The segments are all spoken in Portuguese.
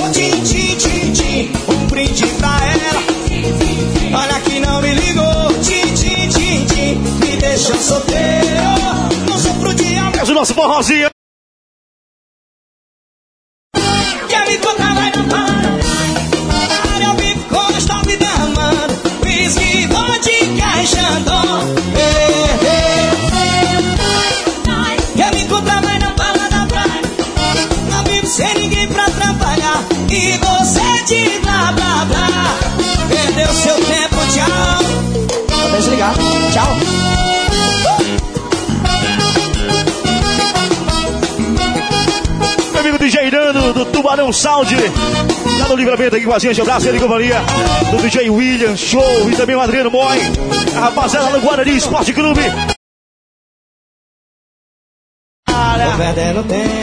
Tim, tim, tim, tim. Um brinde pra ela. Olha que não me ligou. Tim, tim, tim, tim. Me deixou solteiro. Não sofro de amor. É o nosso forrozinho. Quer me contar, vai não para. Eu vivo com esta vida amando. Whisky, vodka e Xandão. Quer me encontrar, vai não fala da praia. Não vivo sem ninguém pra atrapalhar. E você de blá blá blá. Perdeu seu tempo, tchau. Vou desligar, tchau. Meu amigo DJ Nando, do Tubarão Sound, lá no Livramento aqui com a gente, abraço ele e companhia, do DJ William, show, e também o Adriano Moy, a rapaziada do Guarani Esporte Clube. Tô perdendo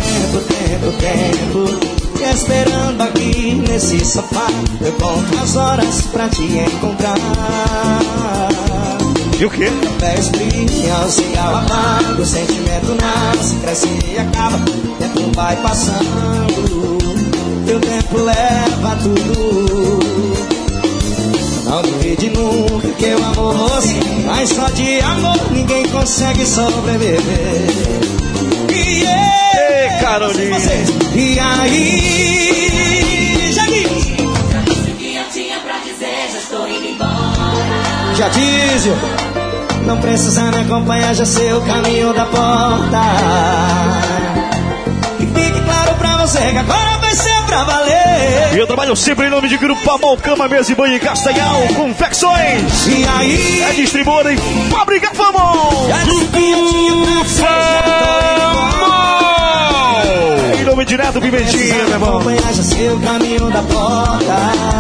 tempo, e esperando aqui nesse sofá. Eu conto as horas pra te encontrar. E o quê? Até esfria, o cigarro apaga, o sentimento nasce, cresce e acaba. O tempo vai passando, teu tempo leva tudo. Não duvide nunca que eu amo você, mas só de amor ninguém consegue sobreviver. Ei, Carolina! E aí, já disse. Já disse o que eu tinha pra dizer, já estou indo embora. Já disse, não precisa me acompanhar, já sei o caminho da porta. E fique claro pra você que agora vai ser pra valer. E eu trabalho sempre em nome de Grupo Amol, Cama, Mesa e Banho em Castanhal, Confecções. E aí, é distribuidora em Fábrica Famol. já disse que eu tinha pra dizer, já estou indo embora. Em nome de Neto Pimentinha, meu irmão. Acompanhar, já sei o caminho da porta.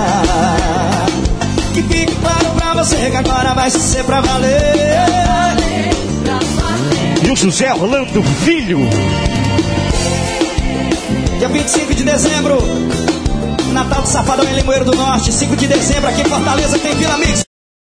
Que fique claro pra você que agora vai ser pra valer. E o José Orlando Filho. Dia 25 de dezembro, Natal do Safadão em Limoeiro do Norte. 5 de dezembro aqui em Fortaleza tem Vila Mix.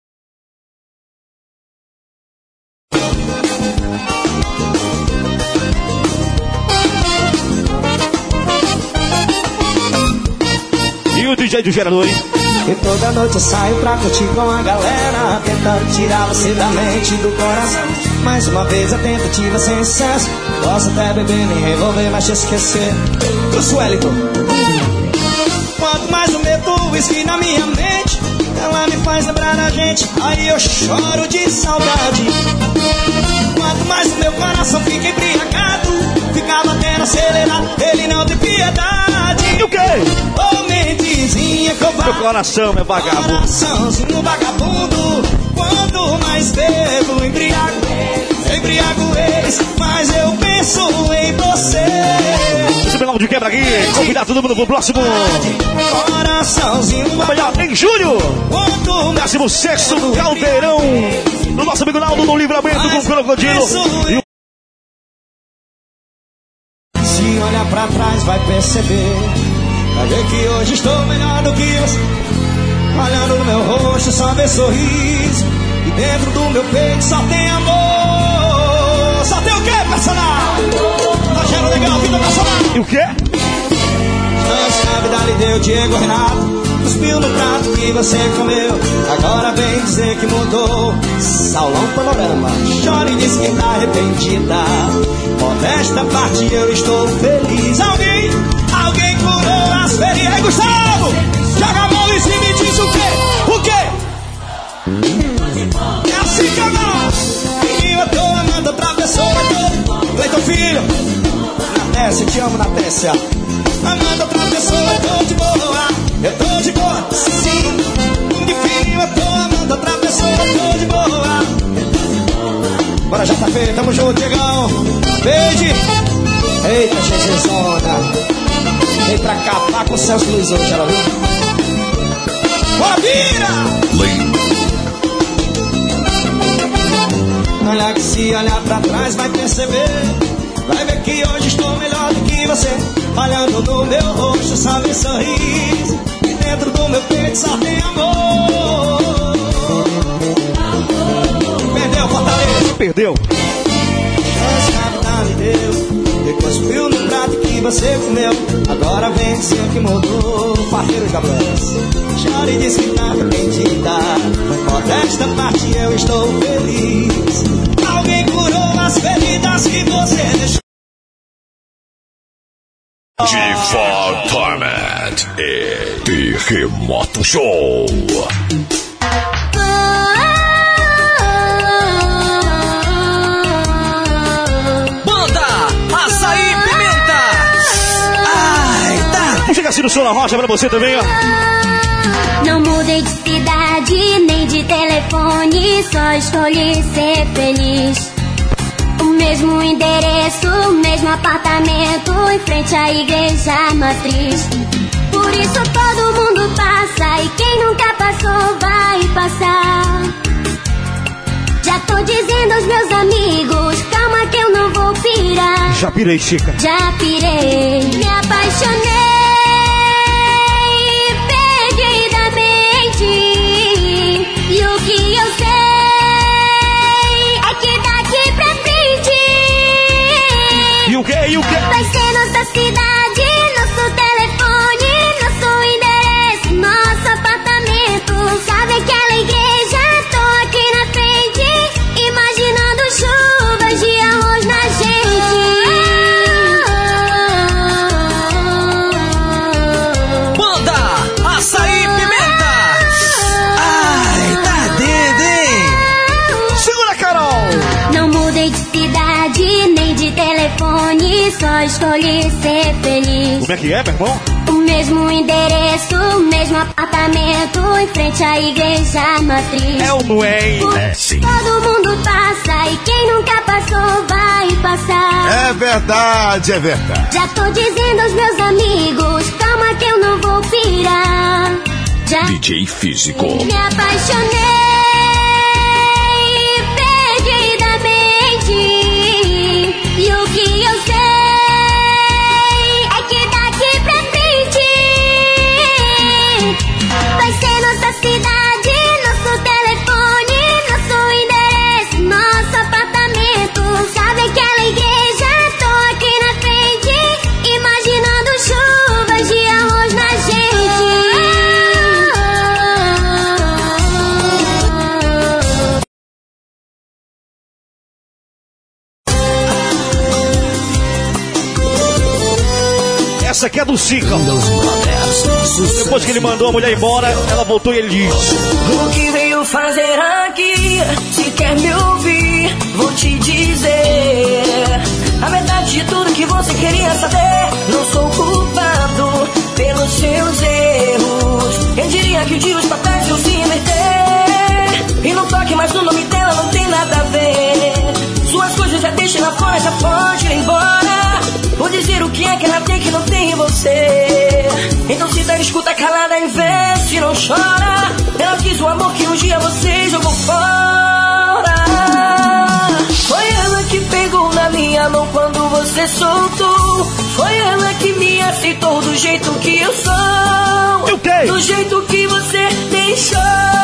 E o DJ do gerador, hein? E toda noite eu saio pra curtir com a galera, tentando tirar você da mente e do coração. Mais uma vez a tentativa sem sucesso. Posso até beber, me revolver, mas te esquecer. Do Suelito. Quanto mais eu meto o whisky na minha mente, ela me faz lembrar da gente, aí eu choro de saudade. Quanto mais o meu coração fica embriagado, fica batendo acelerado, ele não tem piedade. E o quê? Ô mentezinha covarde, Meu coração, meu vagabundo. coraçãozinho vagabundo. Quanto mais bebo, embriago eles, mas eu penso em você. Esse melão de quebra aqui, convidar todo mundo pro próximo. Coraçãozinho Melhor em julho. Quanto mais 16º do Caldeirão. Do nosso amigo Naldo no Livramento com o Crocodilo. E se olhar pra trás vai perceber, vai ver que hoje estou melhor do que você. Olhando no meu rosto só vê sorriso, e dentro do meu peito só tem amor. Só tem o quê, personal? Rogério Legal, vida personal. o quê? Chance na vida lhe deu Diego Renato, cuspiu no prato que você comeu. Agora vem dizer que mudou. Saulão Panorama, chora e diz que tá arrependida. Modesta parte eu estou feliz. Alguém curou as feridas. Ei, Gustavo, joga a mão em cima e diz o quê? O quê? É assim que eu gosto. Menina, eu tô amando outra pessoa. Cleiton Filho, Natécia, te amo, Natécia. Amando outra pessoa, eu tô de boa. Eu tô de boa, sim. Enfim, eu tô amando outra pessoa, eu tô de boa. Bora, já tá feito, tamo junto, Diegão. Beijo. Eita, Jezezona. Vem pra acabar com o Celso Luiz hoje, ela viu? Bora, vira! Olha que se olhar pra trás vai perceber, vai ver que hoje estou melhor do que você. Olhando no meu rosto só vê sorriso, e dentro do meu peito só tem amor. Perdeu, Fortaleza. Perdeu. Chance na vida me deu, e cuspiu no prato que você comeu, agora vem dizer que mudou. Parceiro de Cabras, chora e diz que tá arrependida. Modesta parte, eu estou feliz. Alguém curou as feridas que você deixou. Diva Torment e Terremoto Show. Assim no Som na Rocha pra você também, ó. Não mudei de cidade, nem de telefone, só escolhi ser feliz. O mesmo endereço, o mesmo apartamento, em frente à igreja matriz. Por isso todo mundo passa, e quem nunca passou vai passar. Já tô dizendo aos meus amigos, calma que eu não vou pirar. Já pirei, Chica. Já pirei, me apaixonei. E o que eu sei é que daqui pra frente. E o que? Vai ser nossa cidade, nosso telefone, nosso endereço, nosso apartamento. Sabe aquela igreja? Tô aqui na frente, imaginando chuvas de arroz na gente. Banda Açaí Pimenta. Não mudei de cidade, nem de telefone, só escolhi ser feliz. Como é que é, meu irmão? O mesmo endereço, o mesmo apartamento, em frente à igreja matriz. É ou não é? É sim. Todo mundo passa, e quem nunca passou vai passar. É verdade, é verdade. Já tô dizendo aos meus amigos, calma que eu não vou pirar. Já DJ Físico. me apaixonei. E o que eu sei é que daqui pra frente vai ser nossa cidade, nosso telefone, nosso endereço, nosso apartamento. Sabe aquela igreja? Tô aqui na frente, imaginando chuvas de arroz na gente. Essa aqui é do Cica. Depois que ele mandou a mulher embora, ela voltou e ele disse: O que veio fazer aqui? Se quer me ouvir, vou te dizer a verdade de tudo que você queria saber. Não sou culpado pelos seus erros. Quem diria que um dia os papéis iam se inverter? E não toque mais no nome dela, não tem nada a ver. Suas coisas já deixem lá fora, já pode ir embora. Vou dizer o que é que ela tem que não tem em você. Então se der, escuta calada, investe, não chora. Ela quis o amor que um dia você jogou fora. Foi ela que pegou na minha mão quando você soltou. Foi ela que me aceitou do jeito que eu sou. Do jeito que você deixou.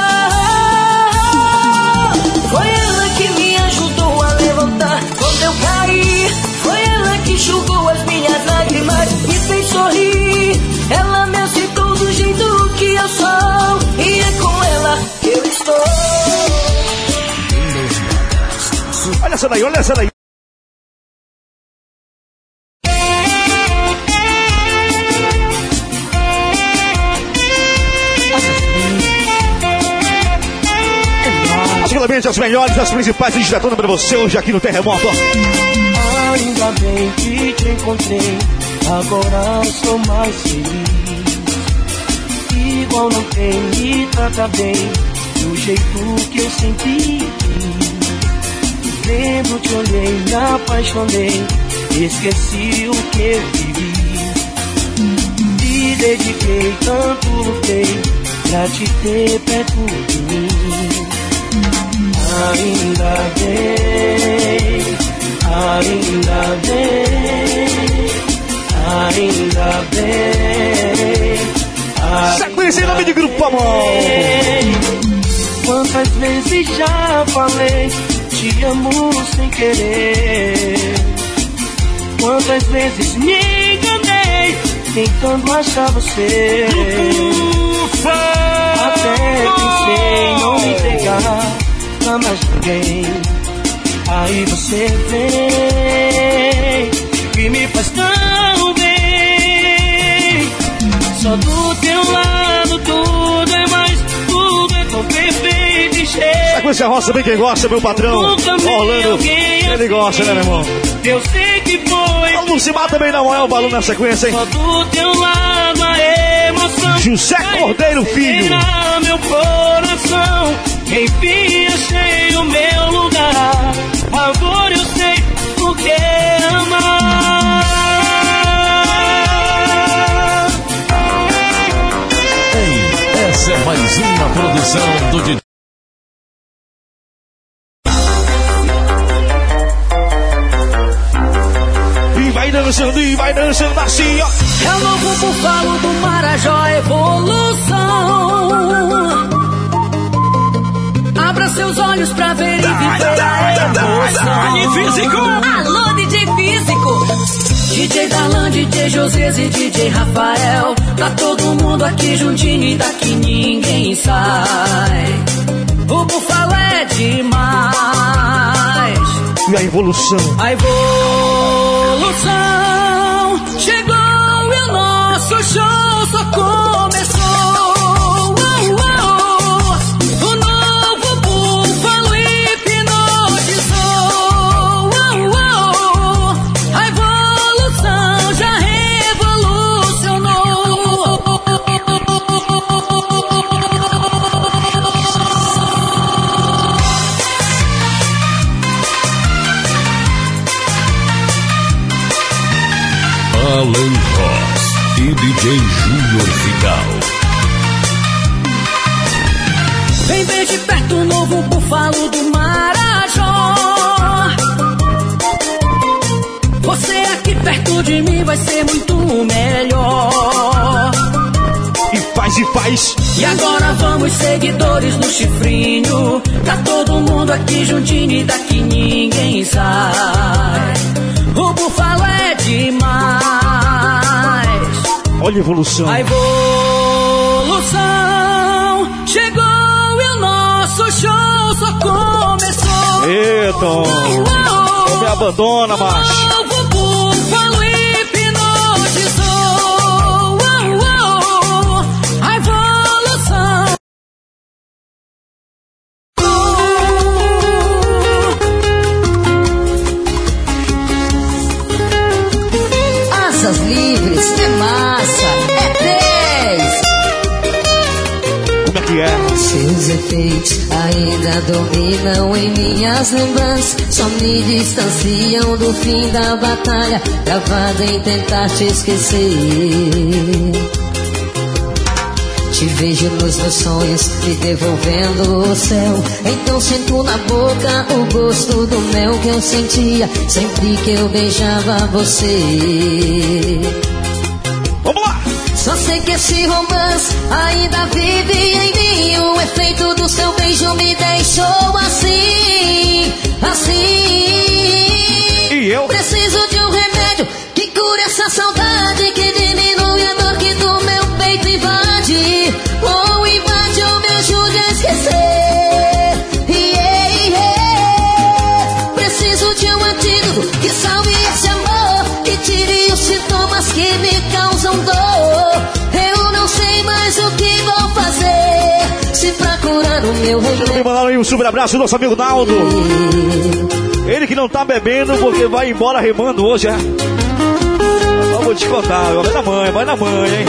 Foi ela que me ajudou a levantar quando eu caí. Foi ela que enxugou as minhas lágrimas, me fez sorrir. Ela me aceitou do jeito que eu sou. E é com ela que eu estou. Olha essa daí, olha essa daí. Seguramente as melhores, as principais digitando pra você hoje aqui no Terremoto. Ainda bem que te encontrei, agora eu sou mais feliz. Igual não tem, me trata bem, do jeito que eu sempre quis. Lembro, te olhei, me apaixonei, esqueci o que eu vivi. Te dediquei, tanto lutei, pra te ter perto de mim. Ainda bem, ainda bem, ainda bem. Sequência em nome de Grupo Amor. Quantas vezes já falei, te amo sem querer. Quantas vezes me enganei. tentando achar você. Até pensei em não me entregar pra mais ninguém. Aí você vem e me faz tão bem. Só do teu lado tudo é mais, tudo é tão perfeito e cheio. Sequência roça, bem quem gosta, meu patrão Orlando, ele gosta, né, meu irmão? Eu sei que foi. Vamos se bater também, dá maior valor na sequência, hein? Só do teu lado a emoção. José Cordeiro Filho. Meu coração, enfim achei o meu lugar. Agora eu sei o que é amar. Ei, essa é mais uma produção do DJ. E vai dançando assim, ó. É o novo búfalo do Marajó, evolução. Abra seus olhos pra ver e viver a emoção. Alô, DJ Físico. DJ Darlan, DJ José e DJ Rafael. Tá todo mundo aqui juntinho e daqui ninguém sai. O búfalo é demais. E a evolução? A evolução chegou e o nosso show só começou. O novo búfalo hipnotizou. A evolução já revolucionou. Alan Ross e DJ Júnior Vidal. Vem ver de perto o novo búfalo do Marajó. Você aqui perto de mim vai ser muito melhor. E faz. E agora vamos, seguidores no chifrinho. Tá todo mundo aqui juntinho e daqui ninguém sai. O búfalo é demais. Olha a evolução. A evolução chegou e o nosso show só começou. Eita, não me abandona, macho. Novo búfalo hipnotizou. A evolução. Asas livres, é massa, é 10. Como é que é? Seus efeitos ainda dominam em minhas lembranças. Só me distanciam do fim da batalha, travado em tentar te esquecer. Te vejo nos meus sonhos, me devolvendo o céu. Então sinto na boca o gosto do mel que eu sentia sempre que eu beijava você. Vamos lá! Só sei que esse romance ainda vive em mim. O efeito do seu beijo me deixou assim, assim. E eu? Preciso de um remédio que cure essa saudade, que diminui a dor que do meu peito invade. Ou invade ou me ajude a esquecer. Preciso de um antídoto que salve esse amor, que tire os sintomas que me causam dor. Eu não sei mais o que vou fazer, se pra curar o meu remédio. Me mandaram aí um super abraço, nosso amigo Naldo. Ele que não tá bebendo porque vai embora remando hoje, é? Eu vou te contar, vai na mãe, hein?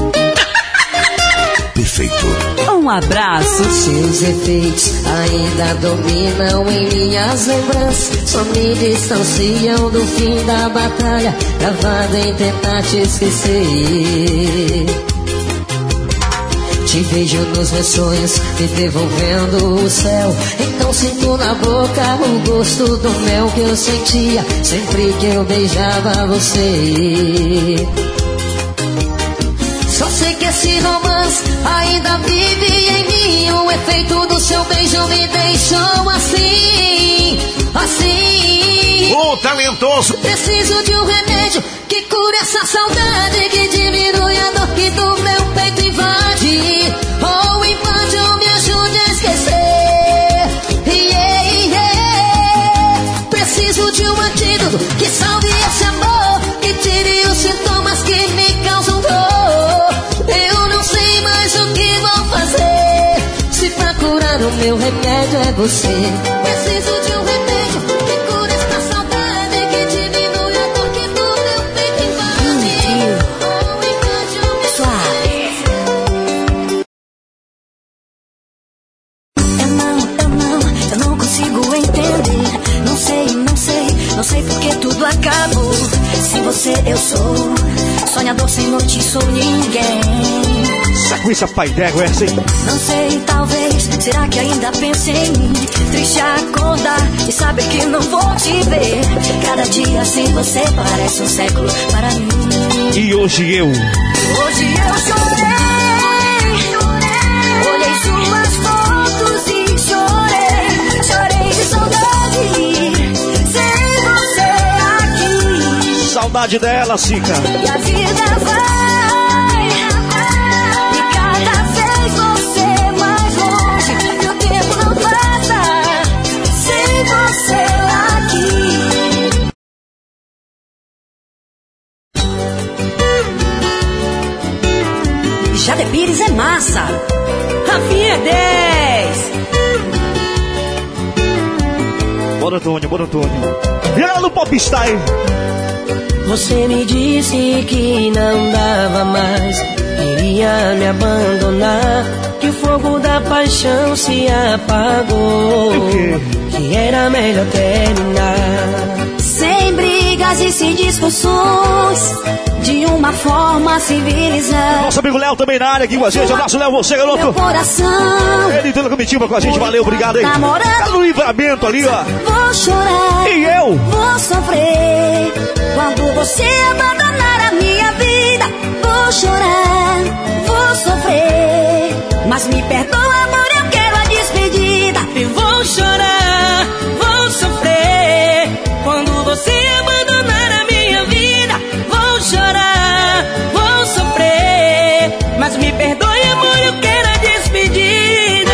Perfeito. Um abraço. Seus efeitos ainda dominam em minhas lembranças. Só me distanciam do fim da batalha, travado em tentar te esquecer. Te vejo nos meus sonhos, me devolvendo o céu. Então sinto na boca o gosto do mel que eu sentia sempre que eu beijava você. Só sei que esse romance ainda vive em mim. O efeito do seu beijo me deixou assim, assim. O talentoso. Preciso de um remédio que cure essa saudade, que diminui a dor que do meu peito invade. Ou invade ou me ajude a esquecer. Preciso de um antídoto que salve esse amor, que tire os sintomas que me causam dor. Eu não sei mais o que vou fazer, se pra curar o meu remédio é você. Preciso de um remédio que cure esta saudade, que diminui a dor que do meu peito invade. Ou invade ou me suave. Eu não consigo entender. Não sei porque tudo acabou. Sem você eu sou sonhador sem noite, sou ninguém. Sequência pai d'égua, essa aí. Não sei, talvez, será que ainda pensei em mim? Triste acordar e saber que não vou te ver. Cada dia sem você parece um século para mim. E hoje eu chorei. Olhei suas fotos e chorei de saudade. Saudade dela, Sica. E a vida vai, e cada vez você mais longe. E o tempo não passa sem você aqui. Jade Pires é massa. Rafinha é 10. Bora, Antônio. Vira no Popstar. Você me disse que não dava mais, queria me abandonar, que o fogo da paixão se apagou, que era melhor terminar. Sem brigas e sem discussões, de uma forma civilizada. Nosso amigo Léo também na área aqui com a gente. Abraço, Léo, você, garoto. Meu coração, ele toda a comitiva com a gente, valeu, obrigado aí. Tá no livramento ali, ó. Vou chorar, e eu vou sofrer quando você abandonar a minha vida. Vou chorar, vou sofrer, mas me perdoa, amor, eu quero a despedida. E vou chorar, vou sofrer quando você abandonar a minha vida. Vou chorar, vou sofrer, mas me perdoe, amor, eu quero a despedida.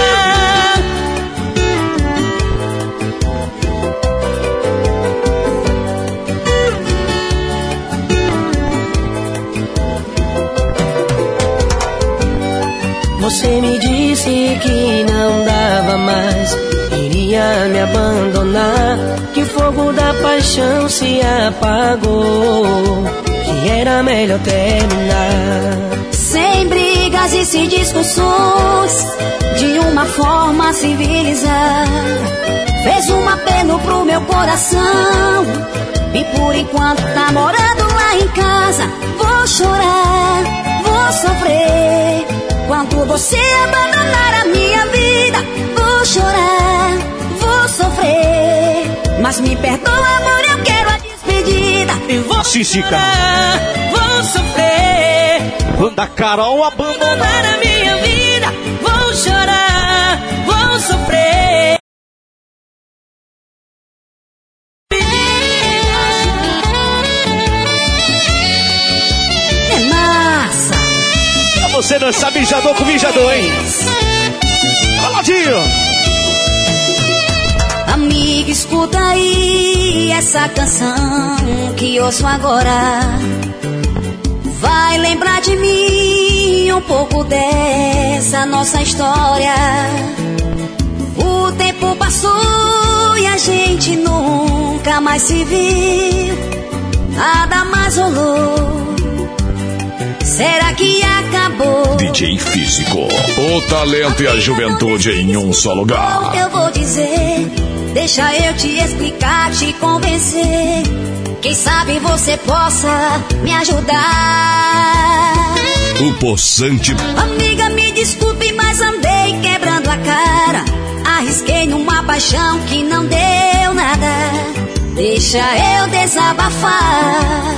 Você me disse que não dava mais, queria me abandonar, que o fogo da paixão se apagou, que era melhor terminar. Sem brigas e sem discussões, de uma forma civilizada. Fez um apelo pro meu coração, e por enquanto tá morando lá em casa. Vou chorar, vou sofrer quando você abandonar a minha vida. Vou chorar, vou sofrer, mas me perdoa, amor, eu quero a despedida. E vou chorar, vou sofrer quando a Carol abandonar a minha vida. Vou chorar, vou sofrer. É massa. Você não sabe mijador com mijador, hein? Coladinho. Amiga, escuta aí essa canção que ouço agora. Vai lembrar de mim um pouco dessa nossa história. O tempo passou e a gente nunca mais se viu. Nada mais rolou. Será que acabou? DJ Físico, o talento e a juventude em um só lugar. Eu vou dizer, deixa eu te explicar, te convencer. Quem sabe você possa me ajudar. O Poçante. Amiga, me desculpe, mas andei quebrando a cara. Arrisquei numa paixão que não deu nada. Deixa eu desabafar.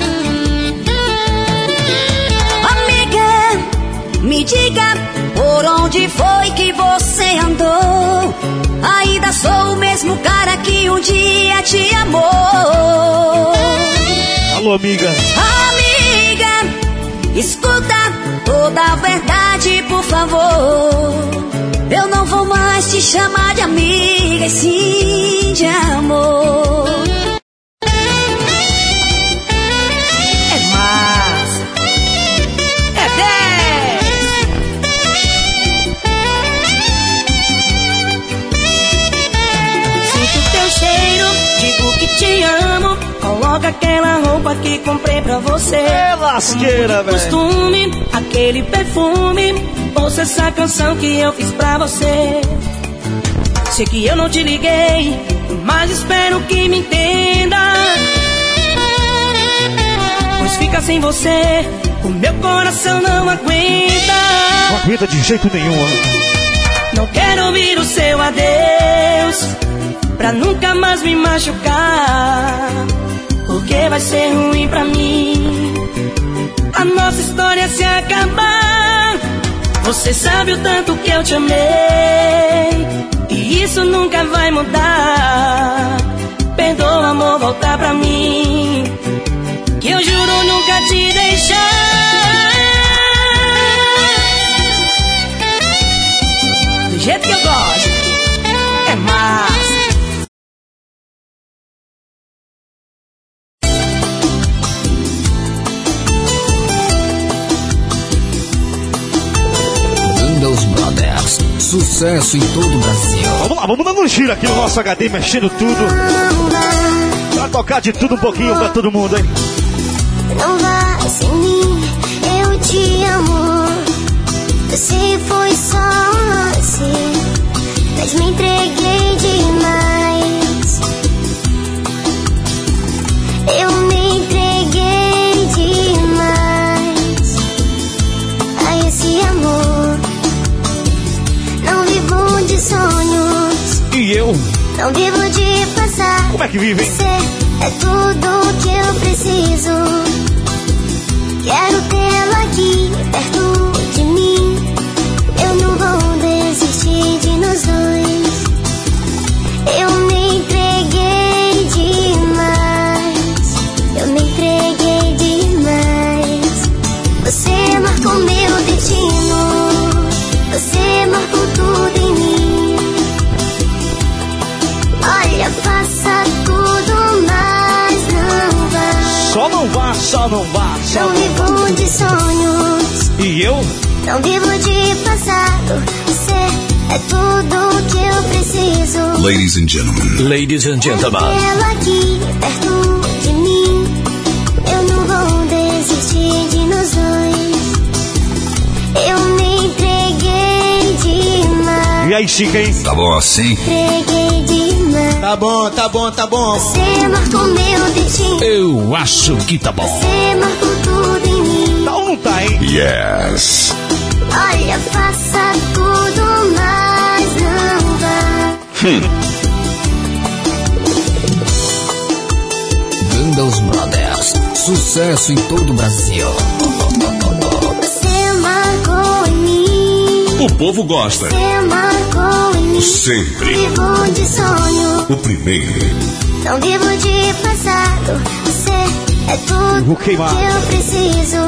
Me diga, por onde foi que você andou? Ainda sou o mesmo cara que um dia te amou. Alô, amiga. Amiga, escuta toda a verdade, por favor. Eu não vou mais te chamar de amiga, e sim de amor. É massa, é 10. Sinto teu cheiro, digo que te amo. Coloca aquela roupa que comprei pra você. É lasqueira, velho. Costume, aquele perfume. Ouça essa canção que eu fiz pra você. Sei que eu não te liguei, mas espero que me entenda. Pois fica sem você, o meu coração não aguenta. Não aguenta de jeito nenhum. Não quero ouvir o seu adeus, pra nunca mais me machucar, porque vai ser ruim pra mim a nossa história se acabar. Você sabe o tanto que eu te amei, e isso nunca vai mudar. Perdoa, amor, voltar pra mim, que eu juro nunca te deixar. Do jeito que eu gosto, é massa. Sucesso em todo o Brasil. Vamos lá, vamos dando um giro aqui no nosso HD, mexendo tudo. Pra tocar de tudo um pouquinho pra todo mundo, hein? Não vai sem mim, eu te amo. Você foi só você, mas me entreguei demais. Eu me entreguei demais a esse amor. Não vivo de sonhos, e eu? Não vivo de passar. Como é que vive, hein? Você é tudo que eu preciso. Quero tê-lo aqui perto de mim. Eu não vou desistir de nós dois. Eu me entreguei demais. Eu me entreguei demais. Você marcou meu destino. Você marcou tudo em mim. Olha, faça tudo, mas não vá. Só não vá, só não vá, só não vivo de sonhos. E eu? Não vivo de passado. Você é tudo que eu preciso. Ladies and gentlemen. Ladies and gentlemen. Ela aqui perto de mim. Eu não vou desistir de nós dois. Eu me entreguei demais. E aí, Chica, hein? Tá bom assim? Entreguei demais. Tá bom, tá bom, tá bom. Você marcou meu destino. Eu acho que tá bom. Você marcou tudo em mim. Tá ou não tá, hein? Yes. Olha, faça tudo, mas não vá. Vandals Brothers. Sucesso em todo o Brasil. Você marcou em mim. O povo gosta. Você marcou em mim. Sempre. Vivo de sonho. O primeiro. Não vivo de passado. Você é tudo que eu preciso.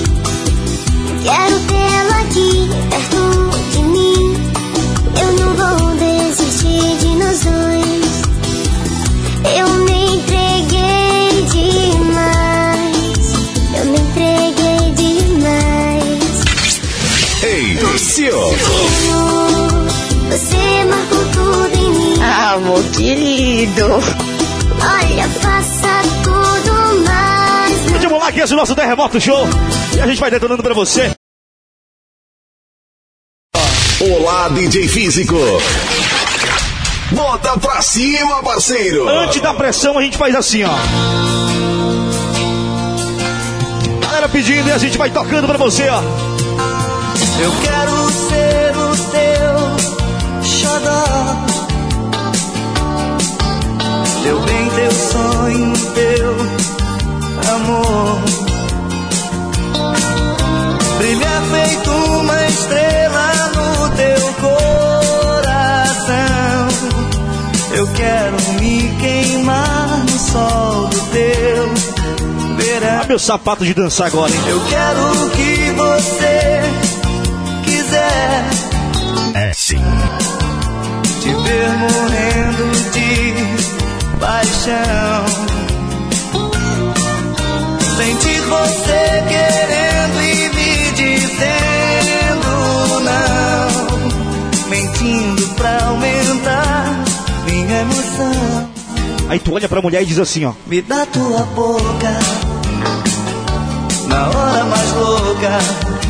Quero tê-lo aqui perto de mim. Eu não vou desistir de nós dois. Eu me entreguei demais. Eu me entreguei demais. Ei, Lucio. Você marcou tudo em mim. Amor querido. Olha, faça tudo, mas Vamos lá, que esse é o nosso Terremoto Show. E a gente vai detonando pra você. Olá, DJ Físico. Bota pra cima, parceiro. Antes da pressão, a gente faz assim, ó. Galera pedindo e a gente vai tocando pra você, ó. Eu quero ser o teu xodó, teu bem, teu sonho, teu amor. Brilhar feito uma estrela no teu coração. Eu quero me queimar no sol do teu meu sapato de dançar agora, hein? Eu quero o que você quiser. É sim. Te ver morrendo de paixão. Sentir você querendo e me dizendo não. Mentindo pra aumentar minha emoção. Aí tu olha pra mulher e diz assim, ó: me dá tua boca na hora mais louca.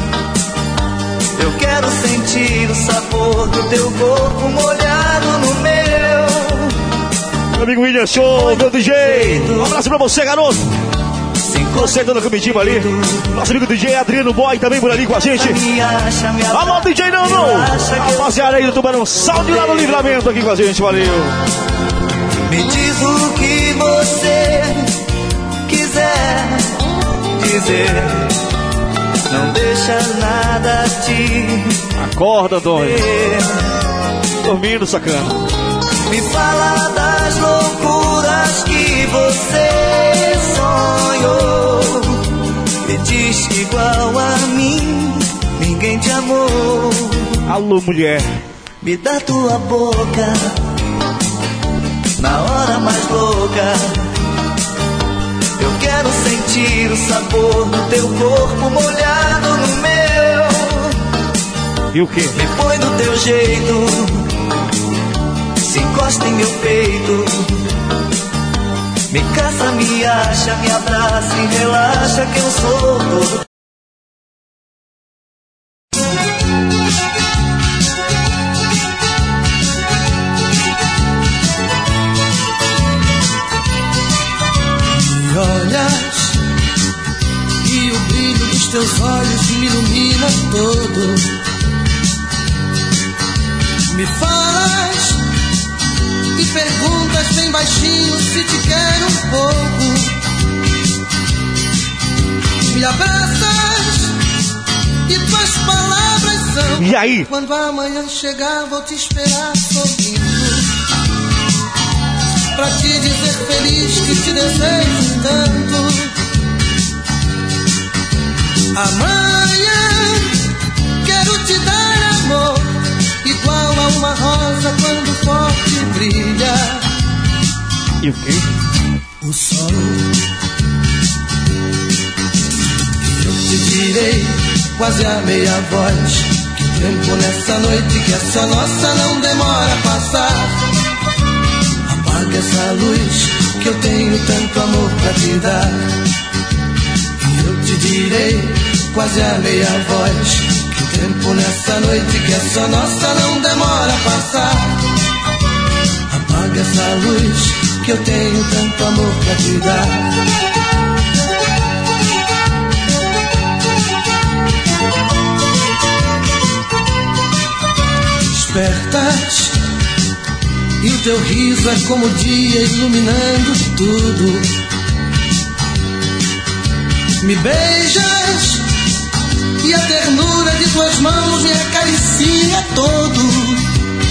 Eu quero sentir o sabor do teu corpo molhado no meu. Meu amigo William Show, meu DJ. Um abraço pra você, garoto. Você dando comitiva ali. Nosso amigo DJ Adriano Boy também por ali com a gente. Alô, DJ Nando. Rapaziada aí do Tubarão Sound lá no Livramento aqui com a gente, valeu. Me diz o que você quiser dizer. Não deixa nada te acorda, Antônio. Dormindo, sacana. Me fala das loucuras que você sonhou. Me diz que igual a mim ninguém te amou. Alô, mulher. Me dá tua boca na hora mais louca. Eu quero sentir o sabor do teu corpo molhado no meu. E o quê? Me põe do teu jeito, se encosta em meu peito. Me caça, me acha, me abraça e relaxa que eu sou todo. Olhas e o brilho dos teus olhos me ilumina todo. Me falas e perguntas bem baixinho se te quero um pouco. Me abraças e tuas palavras são. E aí? Quando amanhã chegar vou te esperar sorrindo, pra te dizer feliz que te desejo tanto. Amanhã quero te dar amor, igual a uma rosa quando forte brilha. E o quê? O sol. Eu te direi, quase a meia voz, que tempo nessa noite que é só nossa não demora a passar. Apaga essa luz que eu tenho tanto amor pra te dar. E eu te direi, quase a meia voz, que o tempo nessa noite que é só nossa não demora a passar. Apaga essa luz que eu tenho tanto amor pra te dar. Despertas e o teu riso é como o dia iluminando tudo. Me beijas e a ternura de tuas mãos me acaricia todo.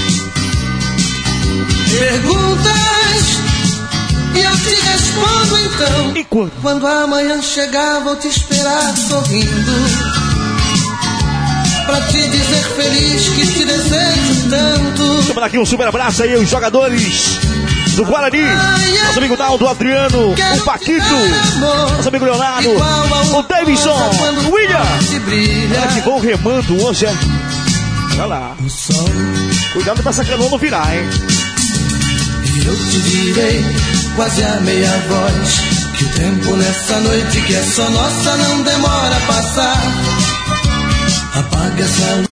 Perguntas e eu te respondo então. E quando amanhã chegar vou te esperar sorrindo, pra te dizer feliz que te desejo tanto. Estamos aqui um super abraço aí, os jogadores do Guarani. Nosso amigo Naldo, Adriano, o Paquito, nosso amigo Leonardo, o Davidson, o William. Cara, que vão remando hoje, é? Olha lá. Cuidado pra essa canoa não virar, hein? E eu te direi, quase a meia voz, que o tempo nessa noite que é só nossa não demora a passar. Apaga essa luz.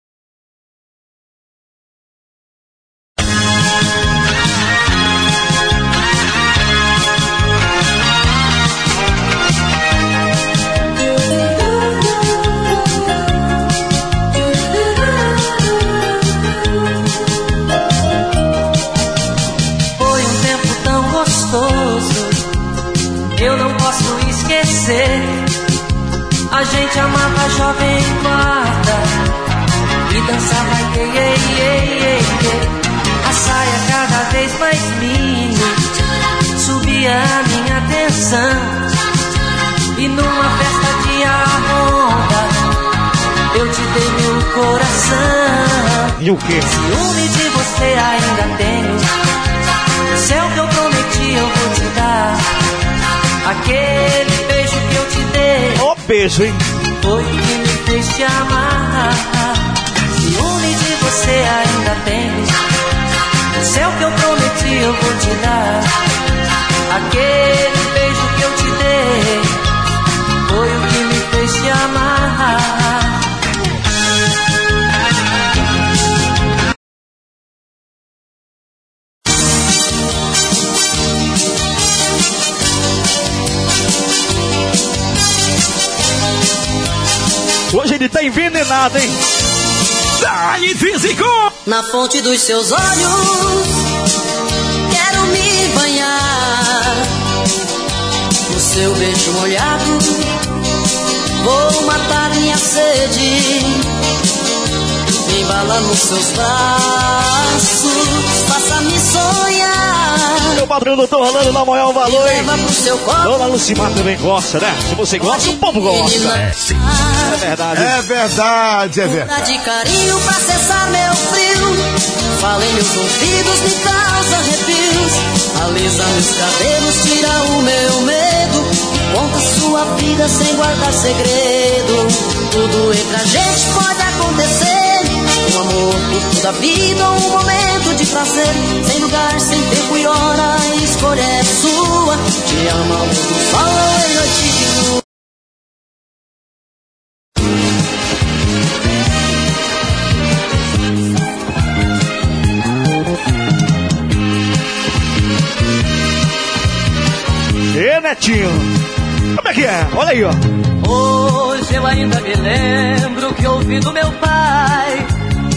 Foi um tempo tão gostoso, eu não posso esquecer. A gente amava a jovem guarda e dançava iê, iê, iê, iê. A saia cada vez mais mini subia a minha atenção, e numa E o quê? Ciúme de você ainda tenho. Se é o que eu prometi, eu vou te dar. Aquele beijo que eu te dei. Ó, beijo, hein? Foi o que me fez te amar. Ciúme de você ainda tenho. Se é o que eu prometi, eu vou te dar. Aquele beijo que eu te dei. Foi o que me fez te amar. Hoje ele tá envenenado, hein? Dá-lhe físico! Na fonte dos seus olhos, quero me banhar. No seu beijo molhado, vou matar minha sede. Me embala nos seus braços, faça-me sonhar. Meu patrão, doutor Rolando, na maior valor, hein? Leva pro seu corpo. Dona Lucimar também gosta, né? Se você gosta, o povo gosta. É, sim. É verdade. É verdade, é verdade. De carinho pra cessar meu frio. Fala em meus ouvidos, me causa arrepios. Alisa meus cabelos, tira o meu medo. Conta sua vida sem guardar segredo. Tudo entre a gente pode acontecer. Um amor por toda a vida, um momento de prazer. Sem lugar, sem tempo e hora, a escolha é sua. Te ama o sol e noite de lua. Ê, Netinho, como é que é? Olha aí, ó. Hoje eu ainda me lembro que ouvi do meu pai.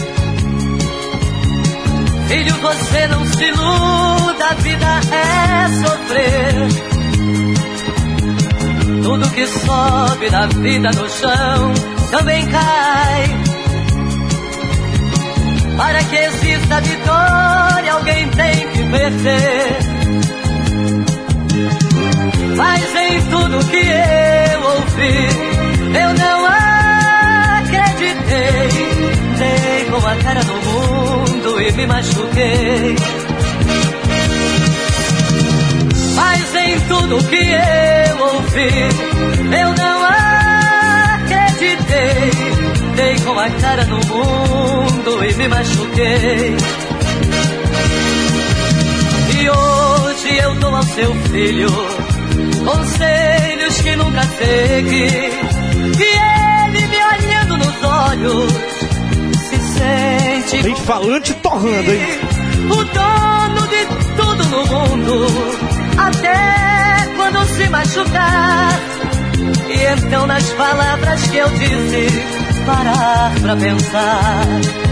Filho, você não se iluda, a vida é sofrer. Tudo que sobe na vida no chão também cai. Para que exista vitória, alguém tem que perder. Mas em tudo que eu ouvi, eu não acreditei. Dei com a cara no mundo e me machuquei. Mas em tudo que eu ouvi, eu não acreditei. Dei com a cara no mundo e me machuquei. E hoje eu dou ao seu filho conselhos que nunca segui. E ele me olhando nos olhos se sente Bem falante torrando, hein? o dono de tudo no mundo, até quando se machucar. E então nas palavras que eu disse, parar pra pensar.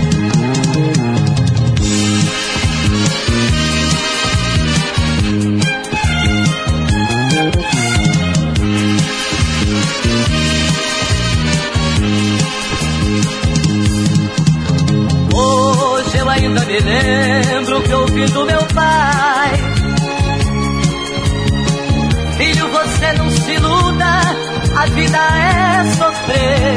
Hoje eu ainda me lembro que ouvi do meu pai. Filho, você não se iluda, a vida é sofrer.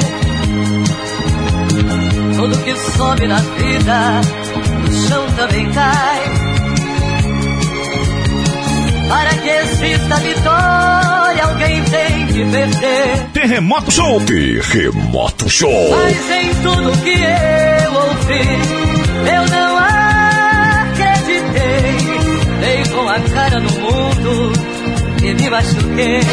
Tudo que sobe na vida, no chão também cai. Para que exista vitória, alguém tem que perder. Terremoto Show. Terremoto Show. Mas em tudo que eu ouvi, eu não acreditei. Dei com a cara no mundo e me machuquei.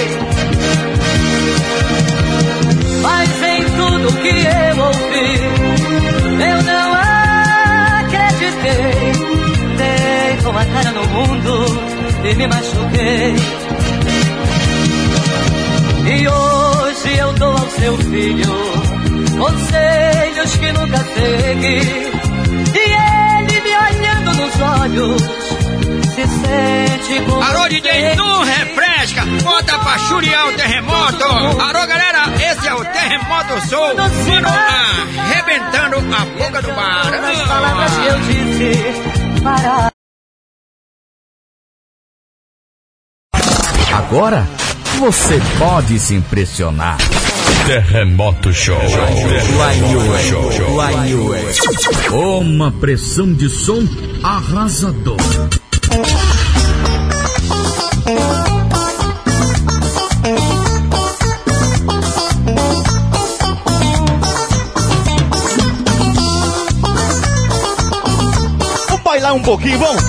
Mas em tudo que eu ouvi, eu não acreditei. Dei com a cara no mundo e me machuquei. E hoje eu dou ao seu filho conselhos que nunca segui. E ele me olhando nos olhos se sente como... Alô, DJ, não refresca, bota pra churiar o terremoto. Alô, galera, esse é o Terremoto Show, mano, arrebentando a boca do bar. Nas palavras que eu disse, parar. Agora você pode se impressionar. Terremoto Show. Uma pressão de som arrasador. Vamos bailar um pouquinho, vamos?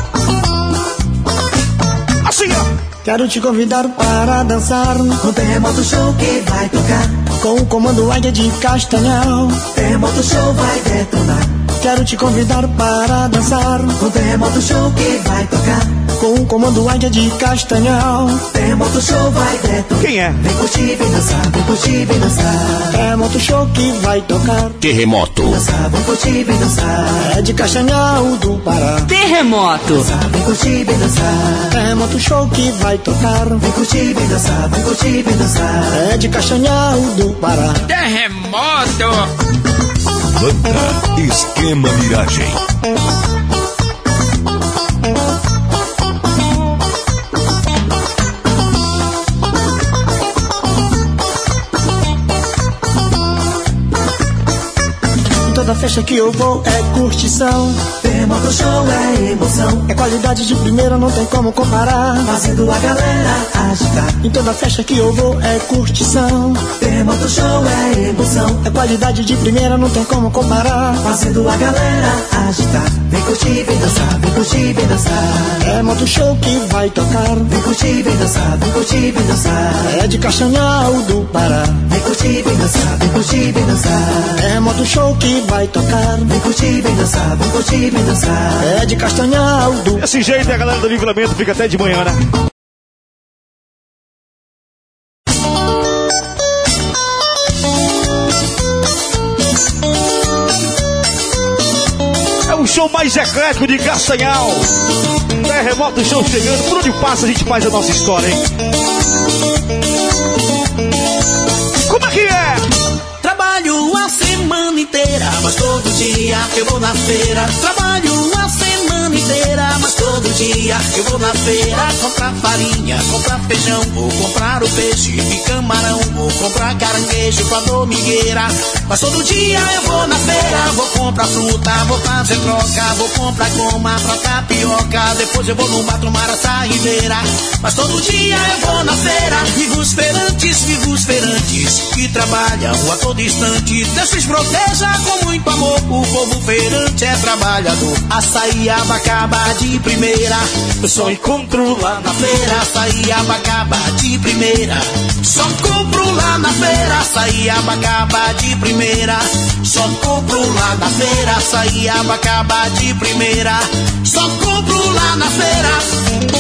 Assim, ó. Quero te convidar para dançar no Terremoto Show que vai tocar. Com o comando Águia de Castanhal. Terremoto Show vai detonar. Quero te convidar para dançar no Terremoto Show que vai tocar. Com o comando Águia de Castanhal. Terremoto Show vai detonar. Quem é? Vem curtir, vem dançar, vem curtir, vem dançar. Terremoto Show que vai tocar. Terremoto. Vem dançar, vem curtir, vem dançar. É de Castanhal do Pará. Terremoto. Vem dançar, vem curtir, vem dançar. Terremoto Show que vai tocar. Vem curtir, vem dançar, vem curtir, vem dançar. É de Castanhal do Pará. Terremoto. Banda Esquema Miragem. Toda festa que eu vou é curtição. Terremoto Show é emoção. É qualidade de primeira, não tem como comparar. Fazendo a galera agitar. Em toda festa que eu vou é curtição. Terremoto Show é emoção. É qualidade de primeira, não tem como comparar. Fazendo a galera agitar. Vem curtir, vem dançar, vem curtir, vem dançar. Terremoto Show que vai tocar. Vem curtir, vem dançar, vem curtir, vem dançar. É de Castanhal do Pará. Vem curtir, vem dançar, vem curtir, vem dançar. Terremoto Show que vai tocar. Vem curtir, vem dançar, vem curtir, vem dançar. É de Castanhal do... Desse jeito a galera do Livramento fica até de manhã, né? É o show mais eclético de Castanhal. Terremoto Show chegando. Por onde passa a gente faz a nossa história, hein? Como é que é? Trabalho a semana inteira, mas todo dia eu vou na feira. Trabalho a semana inteira, mas todo dia eu vou na feira. Comprar farinha, comprar feijão, vou comprar o peixe e camarão. Vou comprar caranguejo pra domigueira. Mas todo dia eu vou na feira, vou comprar fruta, vou fazer troca. Vou comprar goma pra tapioca, depois eu vou no bar tomar a saideira. Mas todo dia eu vou na feira. Vivos feirantes que trabalham a todo instante. Deus os proteja com muito amor. O povo feirante é trabalhador. Açaí, abacaba de primeira, eu só encontro lá na feira. Açaí, abacaba de primeira, só compro lá na feira. Açaí, abacaba de primeira, só compro lá na feira. Açaí, abacaba de primeira, só compro lá na feira.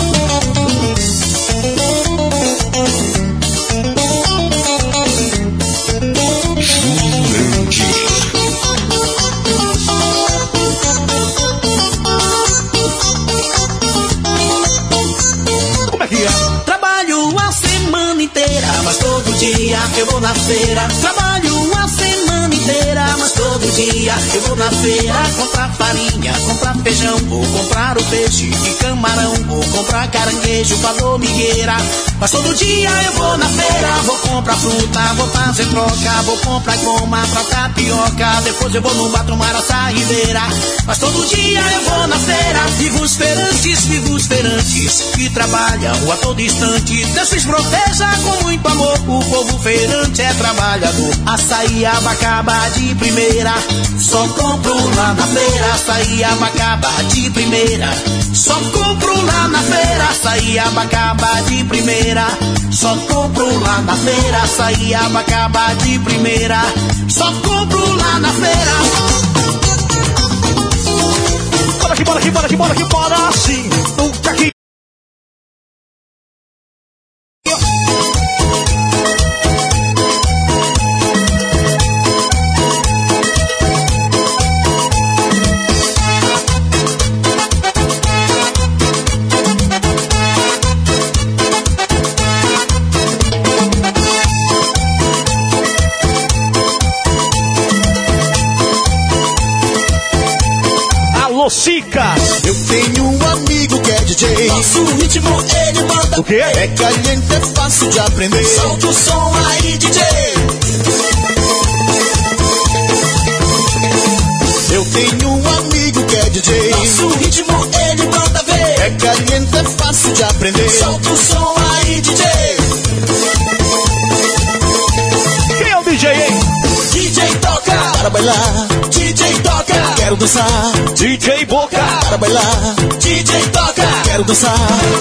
Como é que é? Trabalho a semana inteira, mas todo dia eu vou na feira. Trabalho a semana inteira, mas todo dia eu vou na feira. Comprar farinha, comprar feijão, vou comprar o peixe e camarão. Vou comprar caranguejo pra domigueira. Mas todo dia eu vou na feira, vou comprar fruta, vou fazer troca. Vou comprar goma pra tapioca, depois eu vou no bar tomar a saideira. Mas todo dia eu vou na feira. Vivos feirantes que trabalham a todo instante. Deus os proteja com muito amor. O povo feirante é trabalhador. Açaí, abacaba de primeira, só compro lá na feira. Açaí, abacaba de primeira, só compro lá na feira. Açaí, abacaba de primeira, só compro lá na feira. Açaí, abacaba de primeira, só compro lá na feira. Bora aqui, bora aqui, bora aqui, bora aqui, bora sim. Aqui. Alô, Sica. Eu tenho um amigo que é DJ. Nosso ritmo ele manda. O quê? É caliente, é fácil de aprender. Solta o som aí, DJ. Eu tenho um amigo que é DJ. Nosso ritmo ele manda ver. É caliente, é fácil de aprender. Solta o som aí, DJ. Quem é o DJ, hein? DJ toca para bailar. DJ toca, quero dançar. DJ Boca para bailar. DJ toca, quero dançar.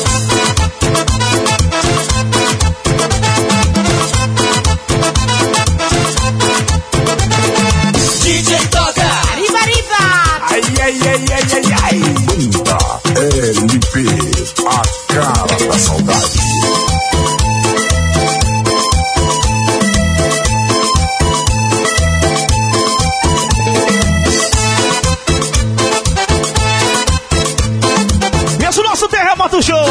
DJ toca. Arriba, arriba. Ai, ai, ai, ai, ai, ai. Banda LP, a cara da saudade. Esse é o nosso Terremoto Show.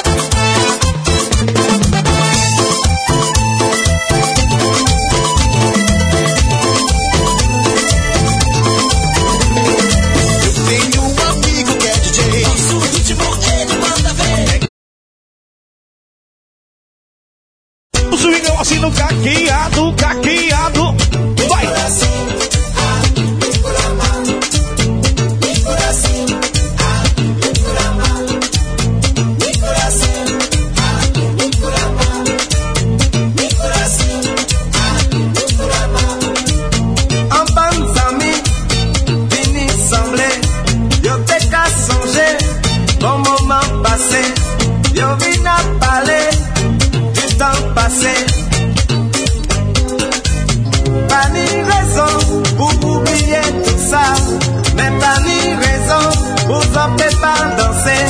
Eu tenho um amigo que é DJ. Nosso ritmo ele manda ver. O swingão assim no caqueado, caqueado. Vai! Eu vim na palha du temps passé. Pas ni raison pour oublier tout ça, mais pas ni raison pour s'en pas danser.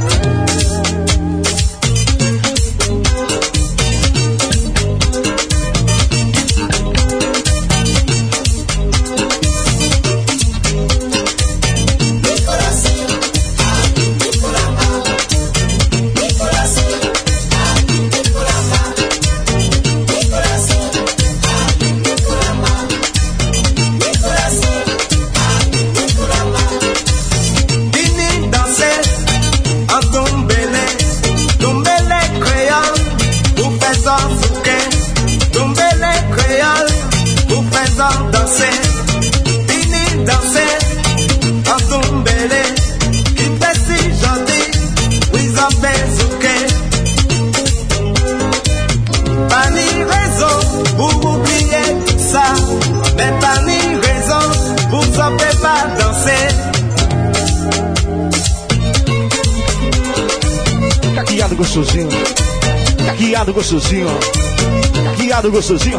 Caqueado gostosinho. Caqueado gostosinho. Caqueado gostosinho.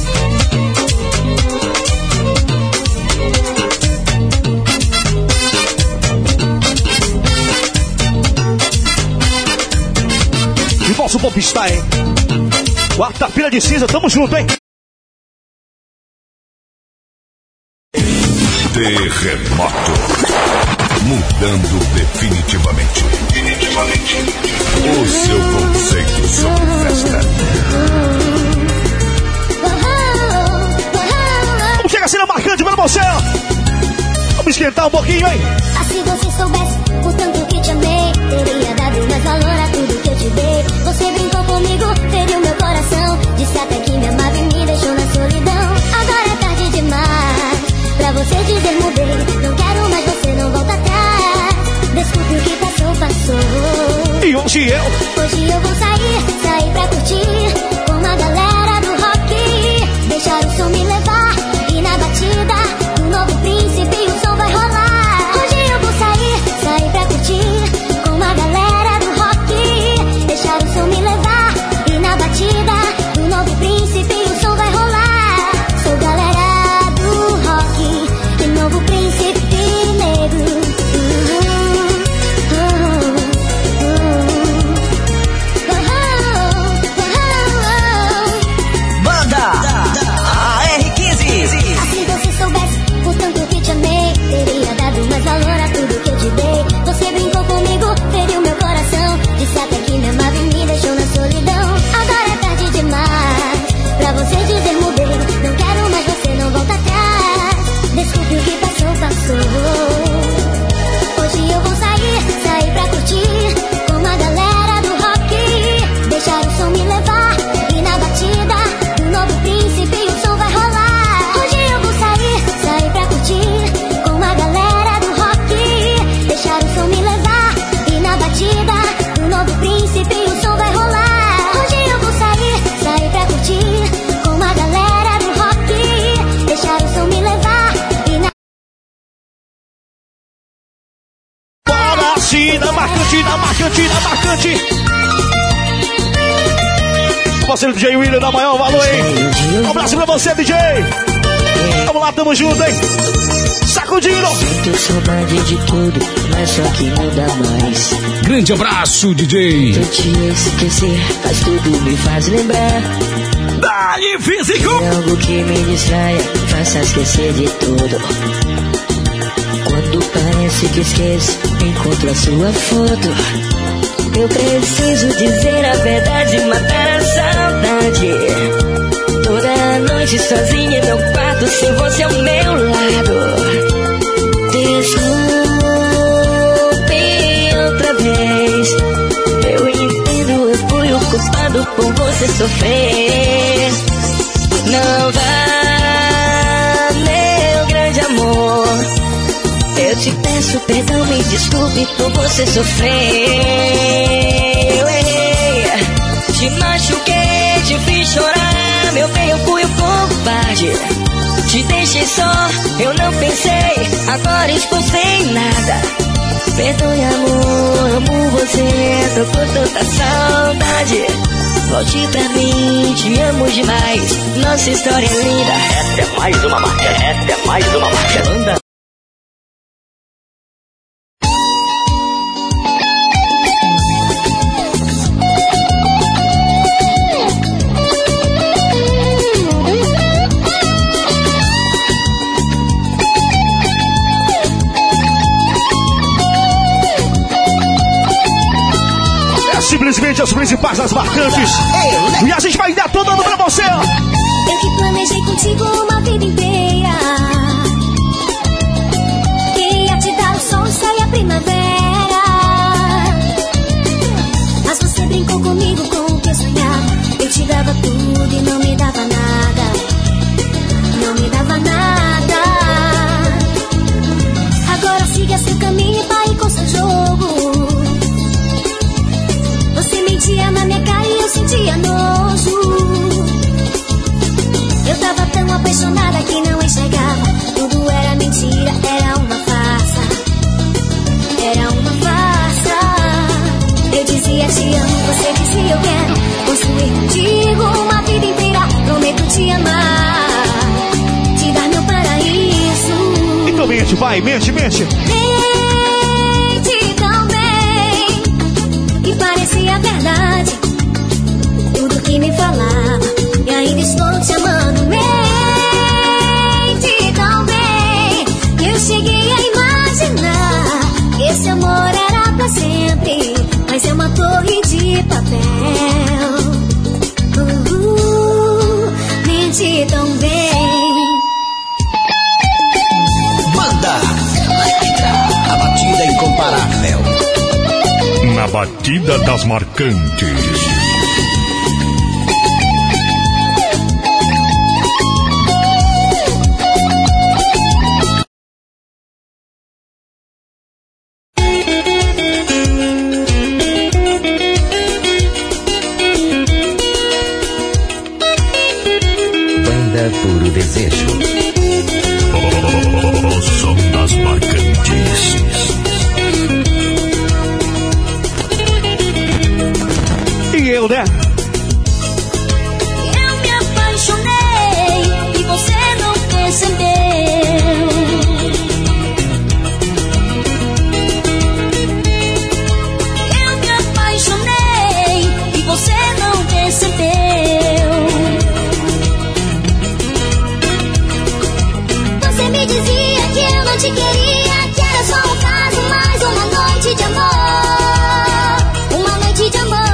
E nosso Popstar, hein? Quarta-feira de cinza, tamo junto, hein? Terremoto. Mudando definitivamente. O seu conceito sobre festa. Vamos chegar sendo marcante para você. Vamos esquentar um pouquinho, hein? Se você soubesse o tanto que te amei, teria dado mais valor a tudo que eu te dei. Você brincou comigo, feriu meu coração, disse até que me amava e me deixou na solidão. Agora é tarde demais pra você dizer mudei. Não quero mais, você não volta atrás. Desculpe o que passou, passou. E hoje eu vou sair pra curtir com a galera do rock. Deixar o som me levar e na batida do novo príncipe o som vai rolar. Hoje eu vou sair pra curtir com a galera do rock. Deixar o som me levar e na batida do novo príncipe o som vai rolar. Sou galera do rock e novo príncipe negro. Valor a tudo que eu te dei. Você brincou comigo, feriu meu coração, disse até que me amava e me deixou na solidão. Agora é tarde demais pra você dizer mudei. Não quero mais, você não volta atrás. Desculpe o que passou, passou. marcante. Você, DJ William, dá maior valor, hein? Um abraço pra você, DJ. Vamos lá, tamo junto, hein? Sacudindo. Sinto saudade de tudo, mas só que não dá mais. Grande abraço, DJ. Tento te esquecer, mas tudo me faz lembrar. Dali, físico. É algo que me distraia, faça esquecer de tudo. Quando parece que esqueço, encontro a sua foto. Eu preciso dizer a verdade, matar a saudade. Toda noite sozinha em meu quarto, sem você ao meu lado. Desculpe outra vez. Eu entendo, eu fui o culpado por você sofrer. Não vá, meu grande amor. Eu te peço perdão, me desculpe por você sofrer. Eu errei, te machuquei, te fiz chorar. Meu bem, eu fui o covarde. Te deixei só, eu não pensei. Agora estou sem nada. Perdoe, amor, amo você. Tô com tanta saudade. Volte pra mim, te amo demais. Nossa história é linda. Essa é mais uma marca, essa é mais uma marca. Anda. Simplesmente as principais, as marcantes. E a gente vai dar todo ano pra você, ó. Eu que planejei contigo uma vida inteira. Queria te dar o sol, o céu e a primavera. Mas você brincou comigo com o que eu sonhava. Eu te dava tudo e não me dava nada. Não me dava nada. Agora siga seu caminho e pare com seu jogo. Você mentia na minha cara e eu sentia nojo. Eu tava tão apaixonada que não enxergava. Tudo era mentira, era uma farsa. Era uma farsa. Eu dizia te amo, você dizia eu quero construir contigo uma vida inteira. Prometo te amar, te dar meu paraíso. Então mente, vai, mente. Mente tão bem que parecia verdade tudo que me falava, e ainda estou te amando. Mente tão bem que eu cheguei a imaginar que esse amor era pra sempre, mas é uma torre de papel. Mente tão bem. Banda Elétrica, a batida incomparável. Na batida das marcantes. Banda Puro Desejo. O som das marcantes. E eu, né? Eu me apaixonei e você não percebeu. Eu me apaixonei e você não percebeu. Você me dizia que eu não te queria, que era só um caso, mais uma noite de amor. Uma noite de amor.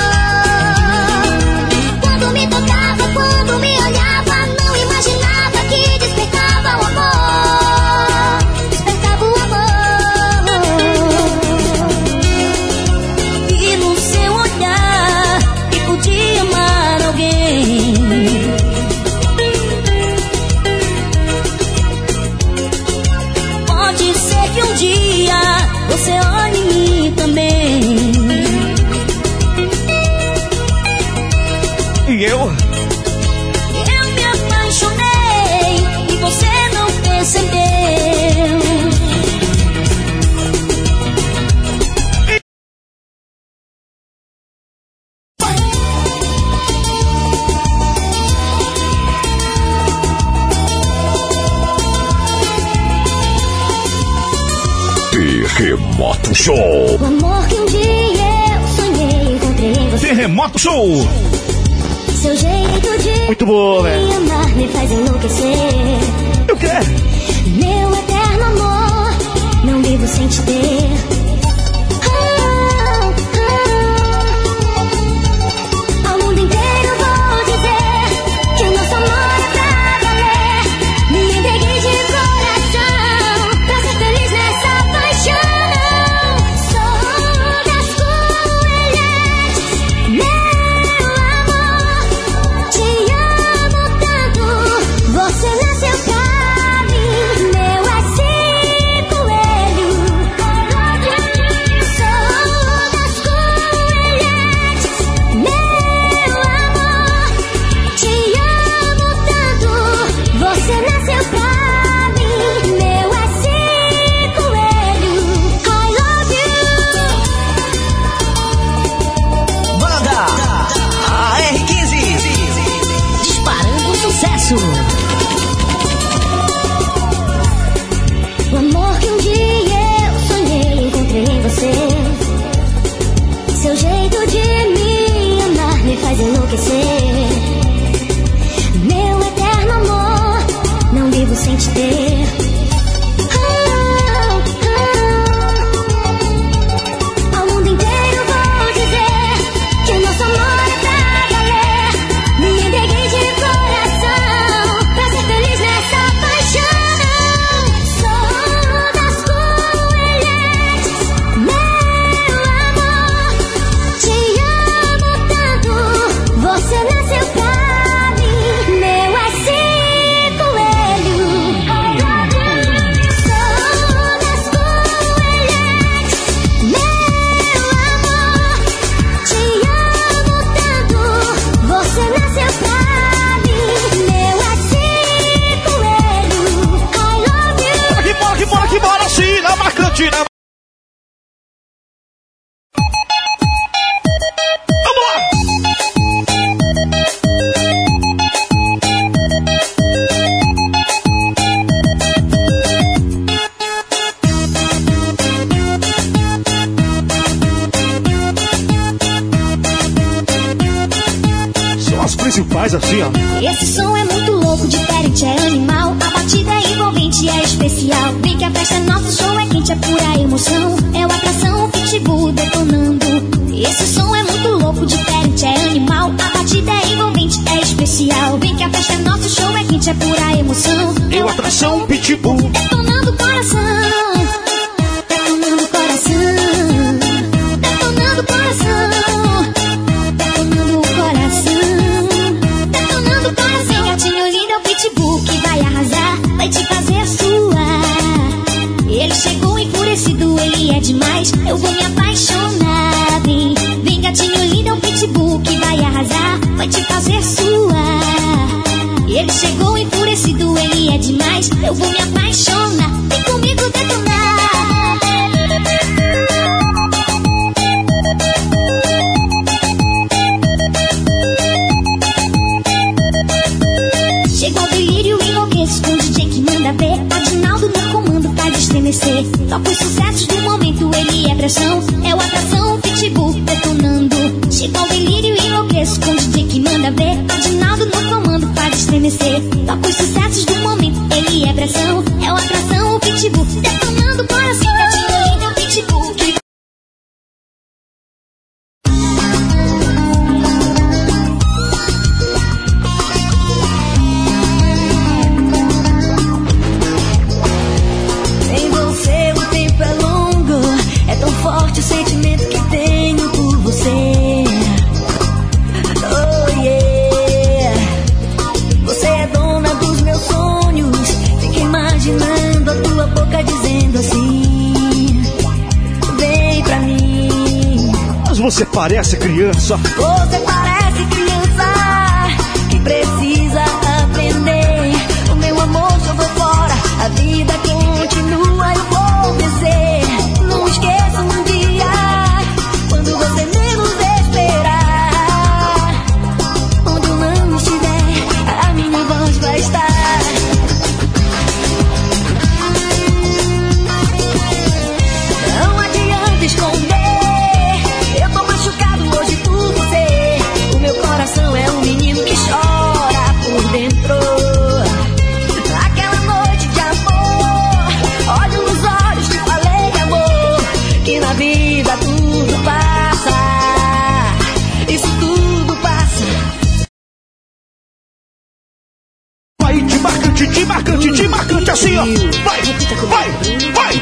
Quando me tocava, quando me olhava, não imaginava que despertava o amor. Despertava o amor. E no seu olhar que podia amar alguém. Pode ser que um dia você olhe em mim também. E eu? Eu me apaixonei e você não percebeu. Terremoto Show. O amor que um dia eu sonhei, encontrei em você. Terremoto Show. Seu jeito de muito boa, me amar me faz enlouquecer. Eu quero. Meu eterno amor, não vivo sem te ter. Ao mundo inteiro vou dizer que o nosso amor é pra valer. Me entreguei de coração pra ser feliz nessa paixão. Sou das coelhetes, meu amor. Te amo tanto, você nasceu pra mim. Meu assim coelho. Sou das coelhetes, meu amor. Te amo tanto, você nasceu pra mim. Meu assim coelho. I love you. Banda AR15 disparando sucesso. O amor que um dia eu sonhei, encontrei em você. Seu jeito de me amar me faz enlouquecer. Meu eterno amor, não vivo sem te ter. Ao mundo inteiro vou dizer que o nosso amor é pra valer. Me entreguei de coração pra ser feliz nessa paixão. Sou das coelhetes, meu amor. Te amo tanto, você nasceu pra mim. Meu assim coelho. Sou das coelhetes, meu amor. Te amo tanto, você nasceu pra mim. Meu assim coelho. I love you. Que bora sim, na marcantina. Vamos lá. São as principais assim, ó. Esse som é muito louco, diferente, é animal. A batida é envolvente, é especial. Vem que a festa é nosso, show é quente, é pura emoção. É o atração, o pitbull detonando. Esse som é muito louco, diferente, é animal. A batida é envolvente, é especial. Vem que a festa é nosso, show é quente, é pura emoção. É o atração, pitbull detonando o coração. Detonando o coração. Detonando o coração. Detonando o coração. Detonando o coração. Gatinho lindo é o pitbull que vai arrasar, vai te fazer suar. Ele chegou enfurecido, ele é demais. Eu vou me apaixonar. Vem gatinho lindo é o pitbull que vai arrasar, vai te fazer suar. Ele chegou enfurecido, ele é demais. Eu vou me apaixonar. Vem comigo detonar. Chegou o delírio, enlouqueço com o DJ que manda ver. Adinaldo no comando faz estremecer. Toca os sucessos do momento, ele é pressão. É o atração, o pitbull detonando. Chegou o delírio, enlouqueço com o DJ que manda ver. Adinaldo no comando faz estremecer. Toca os sucessos do momento, ele é pressão. É o atração, o pitbull detonando o coração. Gatinho lindo é o pitbull que... Sem você o tempo é longo, é tão forte o sentimento que tenho por você. Oh yeah. Você é dona dos meus sonhos. Fico imaginando a tua boca dizendo assim: vem pra mim. Mas você parece criança. Você parece criança que precisa aprender. O meu amor jogou fora, a vida continua, eu vou vencer. Não esqueça um dia, quando você menos esperar. Onde eu não estiver, a minha voz vai estar. assim, ó. Vai, vai, vai.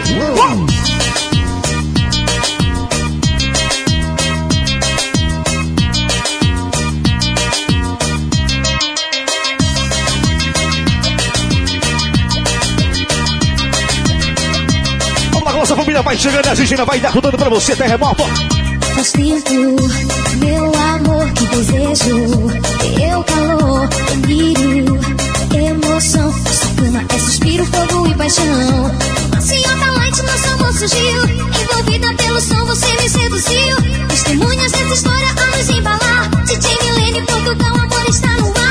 Vamos lá, nossa família vai chegando, a gente ainda vai dar tudo pra você, terremoto. Faz tempo, meu amor, que desejo, teu calor, delírio, emoção, sua cama é suspiro, fogo e paixão. Ansiota light, nosso amor surgiu, envolvida pelo som, você me seduziu. Testemunhas dessa história a nos embalar. DJ Milene, Portugal, amor está no ar.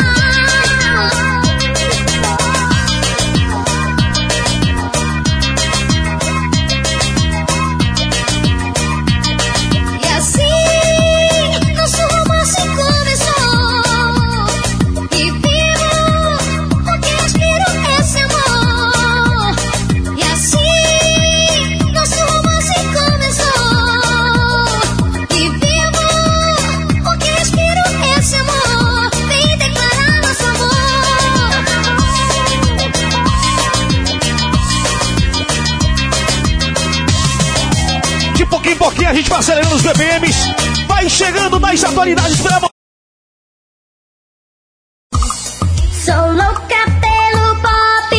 Em pouquinho a gente vai acelerando os BPMs. Vai chegando nas atualidades pra... Sou louca pelo pop.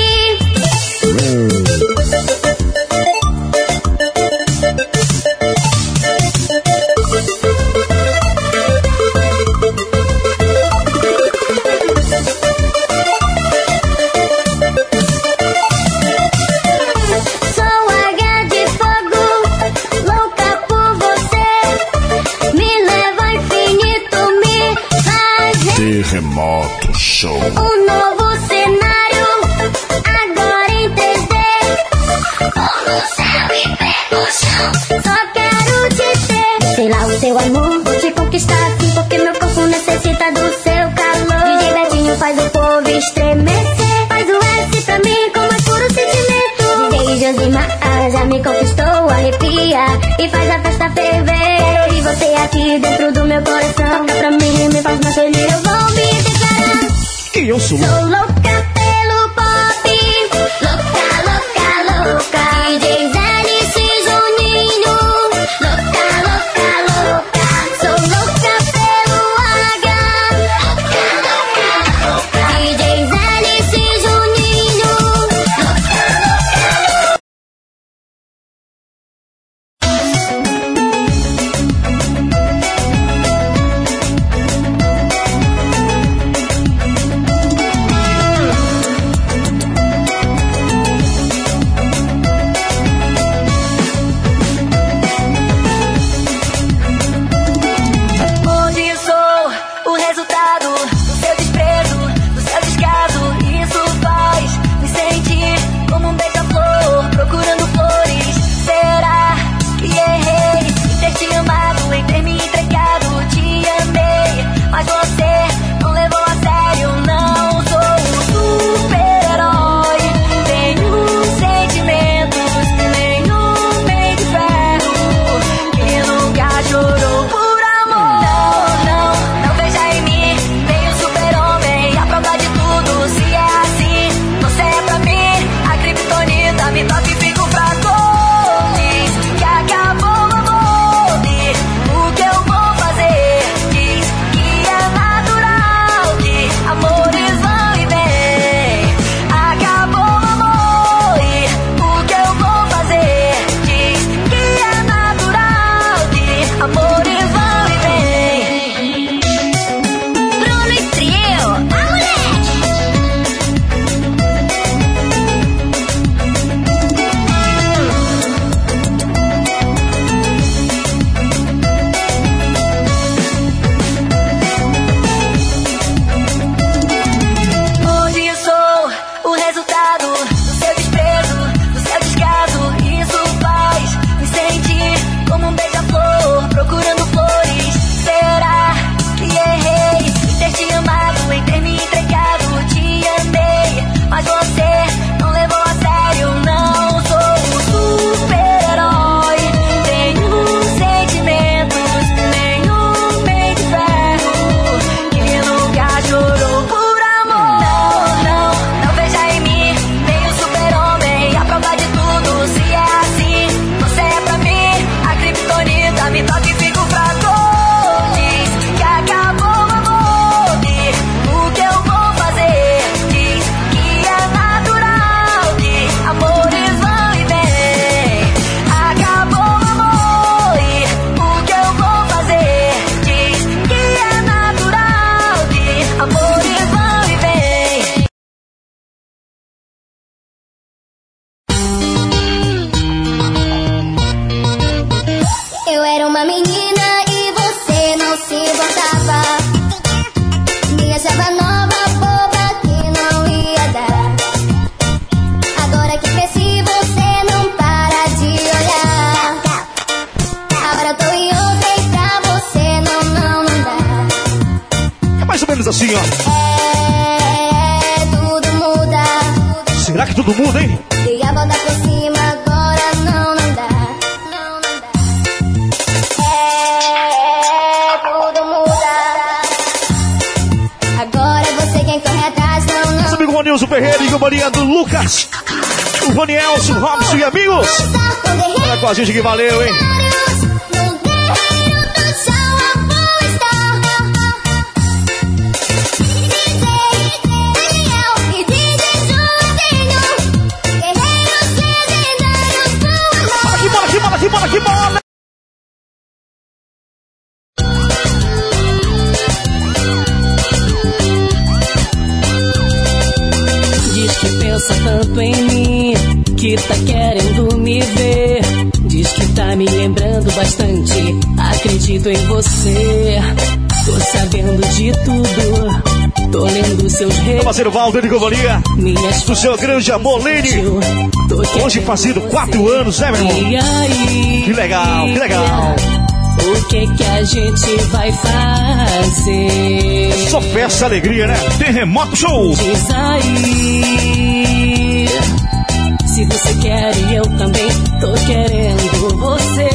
Terremoto Show. Um novo cenário, agora em 3D. Como céu e pé no chão. Só quero te ter. Sei lá o seu amor, vou te conquistar assim, porque meu corpo necessita do seu calor. DJ Betinho faz o povo estremecer. Faz o S pra mim com mais puro sentimento. DJ Josimar já me conquistou, arrepia e faz a festa ferver. E você aqui dentro do meu coração, toca pra mim, me faz mais feliz. Eu vou me declarar que eu sou louca pelo pop. Louca, louca, louca. DJ Zélice e Juninho. Louca, louca, louca. Sou louca pelo H. Louca, louca, louca. DJ Zélice e Juninho. Louca, louca, louca. assim, ó. Tudo muda. Será que tudo muda, hein? E a volta por cima agora não dá. Tudo muda. Agora é você quem corre atrás, não. Nosso amigo Ronilson Ferreira e companhia do Lucas. O Ronielson, o Robson e amigos. Olha com a gente que valeu, hein? Bora que bola! Diz que pensa tanto em mim, que tá querendo me ver. Diz que tá me lembrando bastante, acredito em você. Tô sabendo de tudo, tô lendo seus recados. Parceiro Valdo de companhia do seu grande amor, Lene. Hoje fazendo 4 anos, né, meu irmão? E aí, que legal, que legal. O que a gente vai fazer? Só festa, alegria, né? Terremoto Show. Diz aí, se você quer e eu também tô querendo você.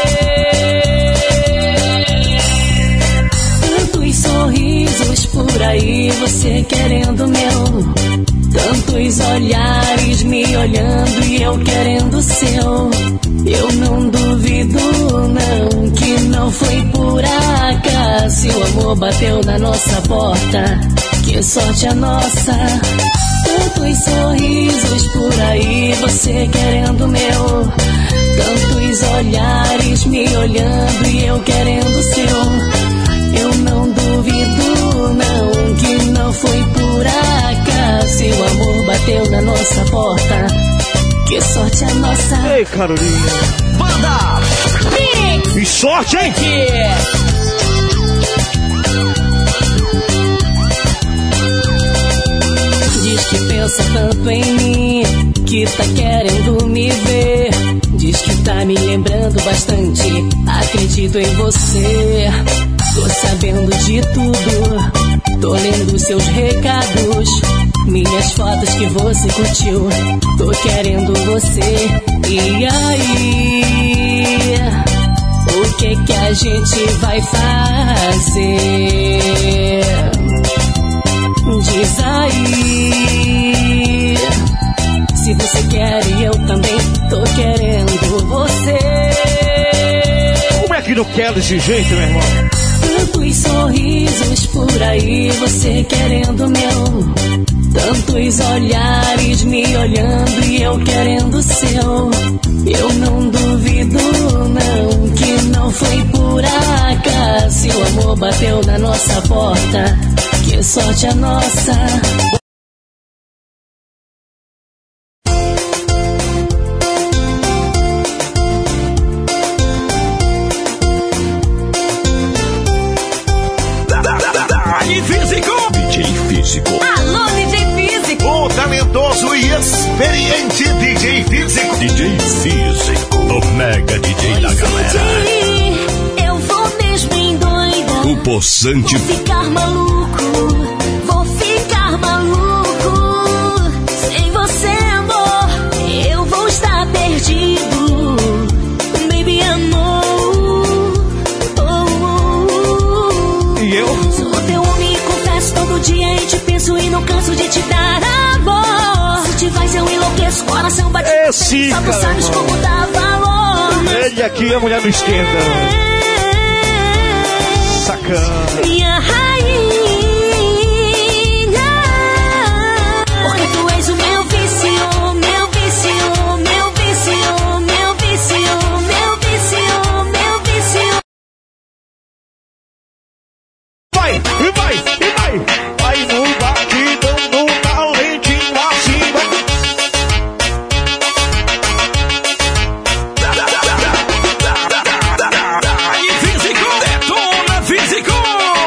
Tantos sorrisos por aí, você querendo meu. Tantos olhares me olhando e eu querendo o seu. Eu não duvido não, que não foi por acaso. O amor bateu na nossa porta, que sorte a nossa. Tantos sorrisos por aí, você querendo meu. Tantos olhares me olhando e eu querendo o seu. Eu não duvido não, que não foi por acaso. O amor bateu na nossa porta, que sorte a nossa. Ei, Carolina. Banda! E sorte, hein? Diz que pensa tanto em mim, que tá querendo me ver. Diz que tá me lembrando bastante, acredito em você. Tô sabendo de tudo, tô lendo seus recados, minhas fotos que você curtiu. Tô querendo você. E aí, o que a gente vai fazer? Diz aí, se você quer e eu também tô querendo você. Como é que não quer desse jeito, meu irmão? Tantos sorrisos por aí, você querendo meu. Tantos olhares me olhando e eu querendo o seu. Eu não duvido não, que não foi por acaso. O amor bateu na nossa porta, que sorte a nossa. Alô, DJ Físico! O talentoso e experiente DJ Físico! DJ Físico, o mega DJ da galera. Eu vou mesmo endoidar. O possante. Vou ficar maluco, vou ficar maluco. Sem você, amor, eu vou estar perdido. Baby, amor. E eu? Sou teu homem e confesso todo dia e te penso e não canso de te dar amor. Se te faz eu enlouqueço, coração bate. Esse só tu sabes como dá valor. Ele aqui, a mulher não esquenta. Sacana. Minha rainha, porque tu és o meu vício, meu vício, meu vício, meu vício, meu vício, meu vício. Vai, e vai, e vai. Vai no batidão do talentinho assim, vai. Aí, Físico! Detona, Físico!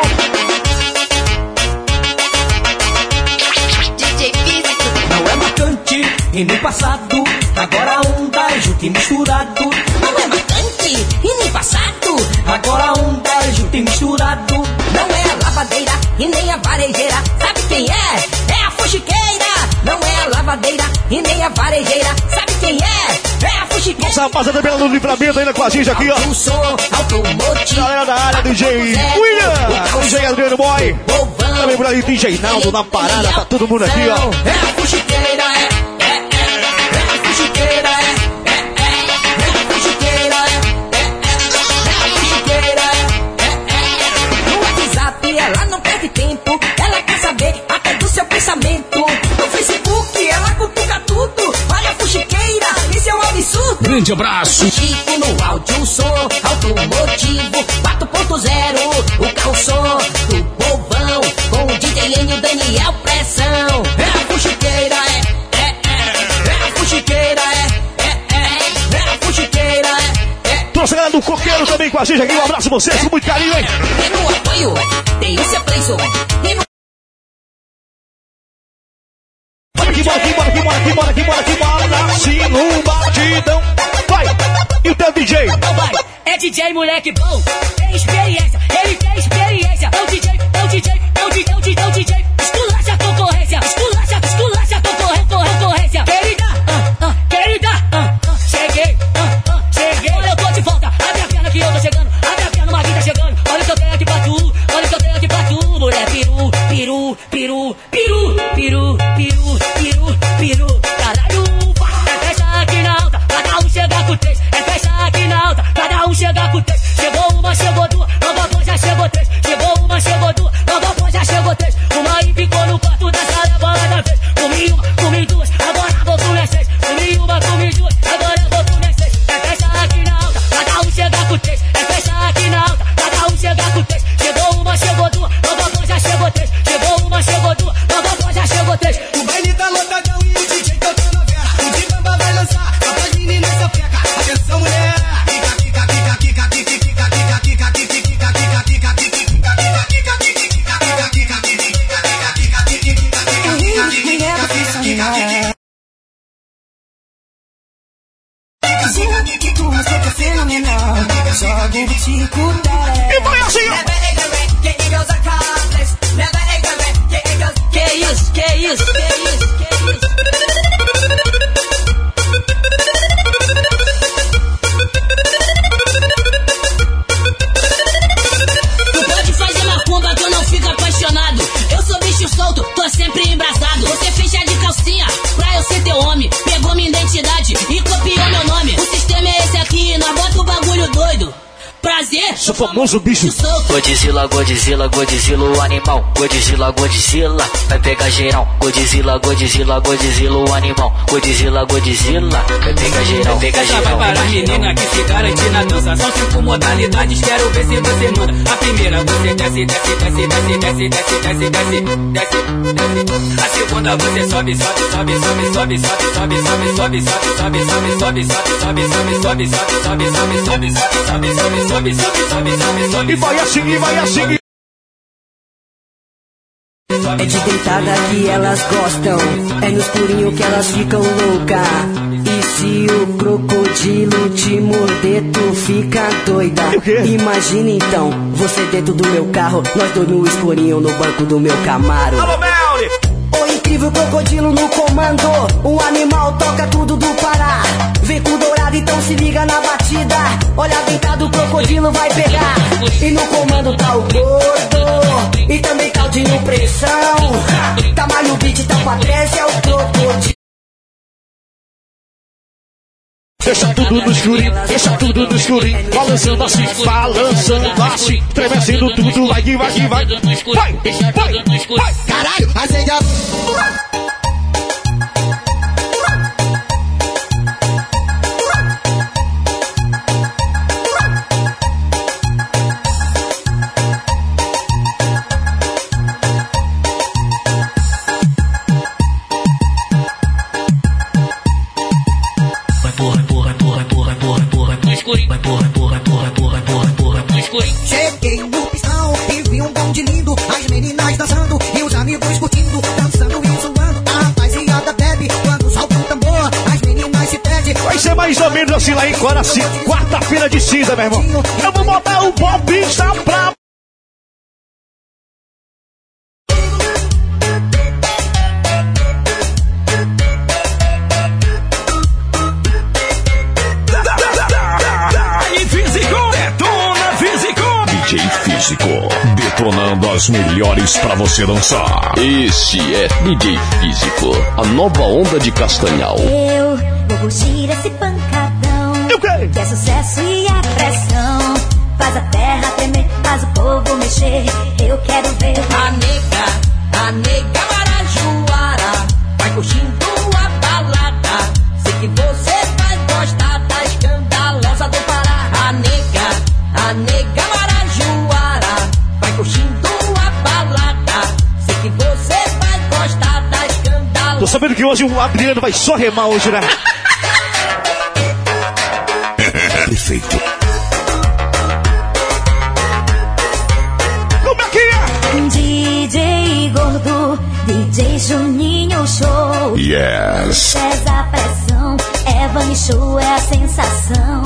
DJ Físico. Não é marcante e nem passado, agora um beijo que misturado. Não é marcante e nem passado. Agora um beijo que misturado. Não é a lavadeira e nem a varejeira. varejeira, sabe quem é? É a fuxiqueira. Nossa rapaziada pela no livramento ainda com a gente aqui, ó. Galera da área, DJ William, DJ Adriano Boy. Também por aí, DJ Naldo na parada, tá todo mundo aqui, ó. É a fuxiqueira, é a fuxiqueira, ela não perde tempo, ela quer saber até do seu pensamento. No Facebook ela cutuca tudo, olha a fuxiqueira, isso é um absurdo. Grande abraço. Chico no áudio, som, automotivo 4.0, o carro som do povão, com o DJ N e o Daniel Pressão. É a fuxiqueira, é a fuxiqueira, é a fuxiqueira, Nossa galera do Coqueiro também com a gente aqui, um abraço a vocês, com muito carinho, hein? E no apoio, tem o seu preço. Bora aqui, assim no batidão. Vai! E o teu DJ? É DJ moleque bom, tem experiência, ele tem experiência. É o DJ, é o DJ, é o DJ, é o DJ, é o DJ. Esculacha a concorrência, esculacha a concorrência. Querida, cheguei, olha eu tô de volta. Abre a perna que eu tô chegando, abre a perna, o Marquinhos tá chegando. Olha o que eu tenho aqui pra tu, olha o que eu tenho aqui pra tu. Mulher piru. Caralho, é festa aqui na alta, cada um chega com três. É festa aqui na alta, cada um chega com três. Chegou uma, chegou duas, nova pô, já chegou três. Chegou uma, chegou duas, nova pô, já chegou três. Uma e ficou no quarto da sala, bola da vez. Comi uma, comi duas, agora vou comer seis. Comi uma, comi duas, agora vou comer seis. É festa aqui na alta, cada um chega com três. É festa aqui na alta, cada um chega com três. Chegou uma, chegou duas, nova pô, já chegou três. Chegou uma, chegou duas, nova pô, já chegou três. O baile tá lotadão e o DJ tocando a vera. O de bamba vai lançar, só faz menina essa peca. Atenção, mulher. E vai assim, Que isso? Tu pode fazer macumba que eu não fico apaixonado. Eu sou bicho solto, tô sempre embrasado. Você fez já de calcinha pra eu ser teu homem. Pegou minha identidade e copiou meu nome. O sistema é esse aqui, nós bota o bagulho doido. Prazer, sou famoso bicho. Godzilla, o animal. Godzilla, vai pegar geral. Godzilla, o animal. Godzilla, vai pegar geral. Essa vai para a menina que se garante na dança. São 5 modalidades, quero ver se você manda. A primeira, você desce. A segunda, você sobe. E vai assim. É de deitada que elas gostam, é no escurinho que elas ficam louca. E se o crocodilo te morder, tu fica doida. Imagina então, você dentro do meu carro, nós dois no escurinho no banco do meu Camaro. Alô, Melly! O incrível crocodilo no comando, o animal toca tudo do Pará. Vem com dourado, então se liga na batida. Olha deitado, o crocodilo vai pegar. E no comando tá o gordo, e também tá o Dinho Pressão. Tamanho beat, tá pra trás, é o crocodilo. Deixa tudo no escurinho, balançando assim, tremecendo tudo, vai. Caralho, acende a... Cheguei no pistão e vi um bonde lindo, as meninas dançando e os amigos curtindo, dançando e zoando. A rapaziada bebe quando solta o tambor, as meninas se perdem. Vai ser mais ou menos assim lá em Coraci, quarta-feira de cinza, meu irmão. Eu vou botar o Bobista pra... Físico, detonando as melhores pra você dançar. Este é DJ Físico, a nova onda de Castanhal. Eu vou curtir esse pancadão, que é sucesso e é pressão. Faz a terra tremer, faz o povo mexer. Eu quero ver a nega Marajoara vai curtindo a balada. Sei que você vai gostar da escandalosa do Pará. A nega Marajoara vai curtindo a balada. Sei que você vai gostar da escandalosa. Tô sabendo que hoje o Adriano vai só remar hoje, né? Perfeito. Como é que é? DJ Gordo, DJ Juninho Show. Yes. Pesa a pressão, Evan Show é a sensação.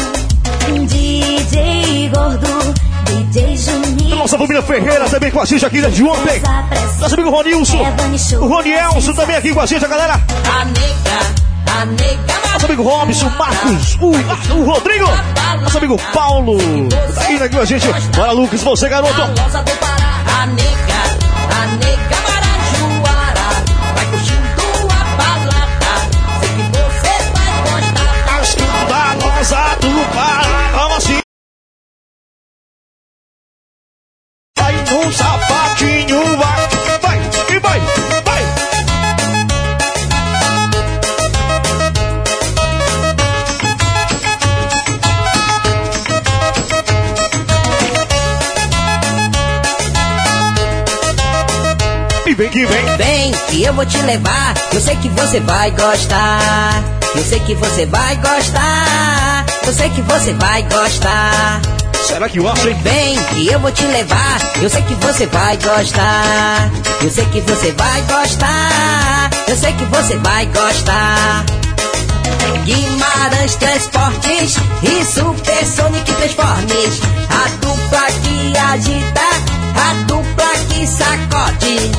DJ Gordo, DJ Juninho. Nossa família Ferreira também com a gente aqui desde ontem. Nosso amigo Ronilson, o Ronielson também aqui com a gente, a galera. A nega Nosso amigo Robson, Marcos, o Rodrigo, nosso amigo Paulo. Tá indo aqui com a gente. Bora, Lucas, você, garoto. A nega Marajoara vai curtindo a balada. Sei que você vai gostar da escandalosa do Pará. Vamos assim. Vai no sapatinho, vai e vai. Vem que vem. Vem que eu vou te levar. Eu sei que você vai gostar. Eu sei que você vai gostar. Eu sei que você vai gostar. Será que eu acho, hein? Vem que eu vou te levar. Eu sei que você vai gostar. Eu sei que você vai gostar. Eu sei que você vai gostar. Guimarães Transportes e Supersonic Transformes. A dupla que agita, a dupla que sacode.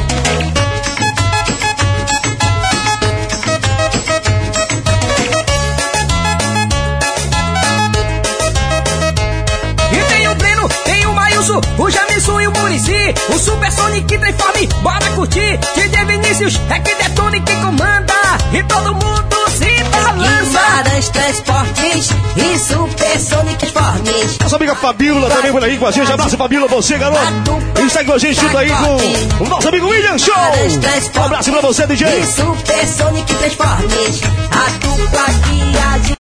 E tem o Breno, tem o Maílson, o Jamison e o Muricy. O Supersonic Transforme, bora curtir. DJ Vinícius é que detona e quem comanda. E todo mundo se balança. Guimarães Transportes e Supersonic Transformes. Nossa amiga Fabíola também por aí com a gente. Abraço, Fabíola, você, garoto. E segue com a gente junto aí com o nosso amigo William Show. Um abraço pra você, DJ. E Supersonic Transformes. A dupla que agita.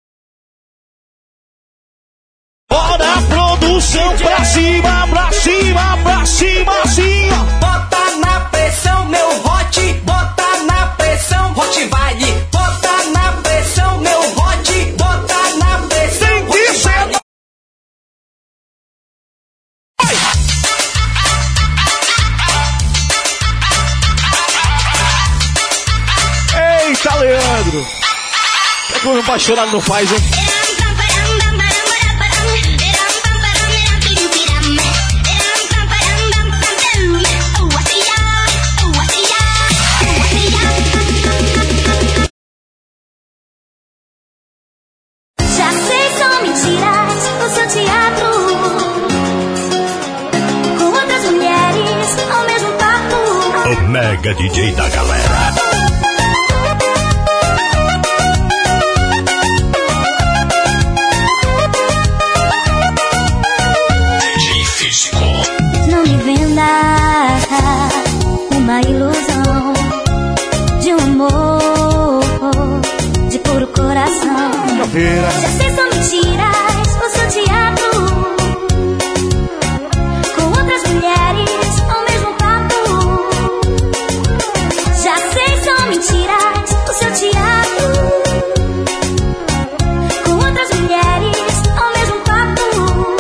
Bora, produção, pra cima, pra cima, pra cima, assim, ó. Bota na pressão, meu hot. Bota na pressão, hot vale. Bota na pressão, meu hot. Bota na pressão. Tem que ser. Eita, Leandro. É que o apaixonado não faz, hein? Já sei, são mentiras o seu teatro. Com outras mulheres ao mesmo papo. O mega DJ da galera. DJ Físico. Não me venda uma ilusão de um amor de puro coração. Já sei, são mentiras o seu teatro. Com outras mulheres ao mesmo papo. Já sei, são mentiras o seu teatro. Com outras mulheres ao mesmo papo.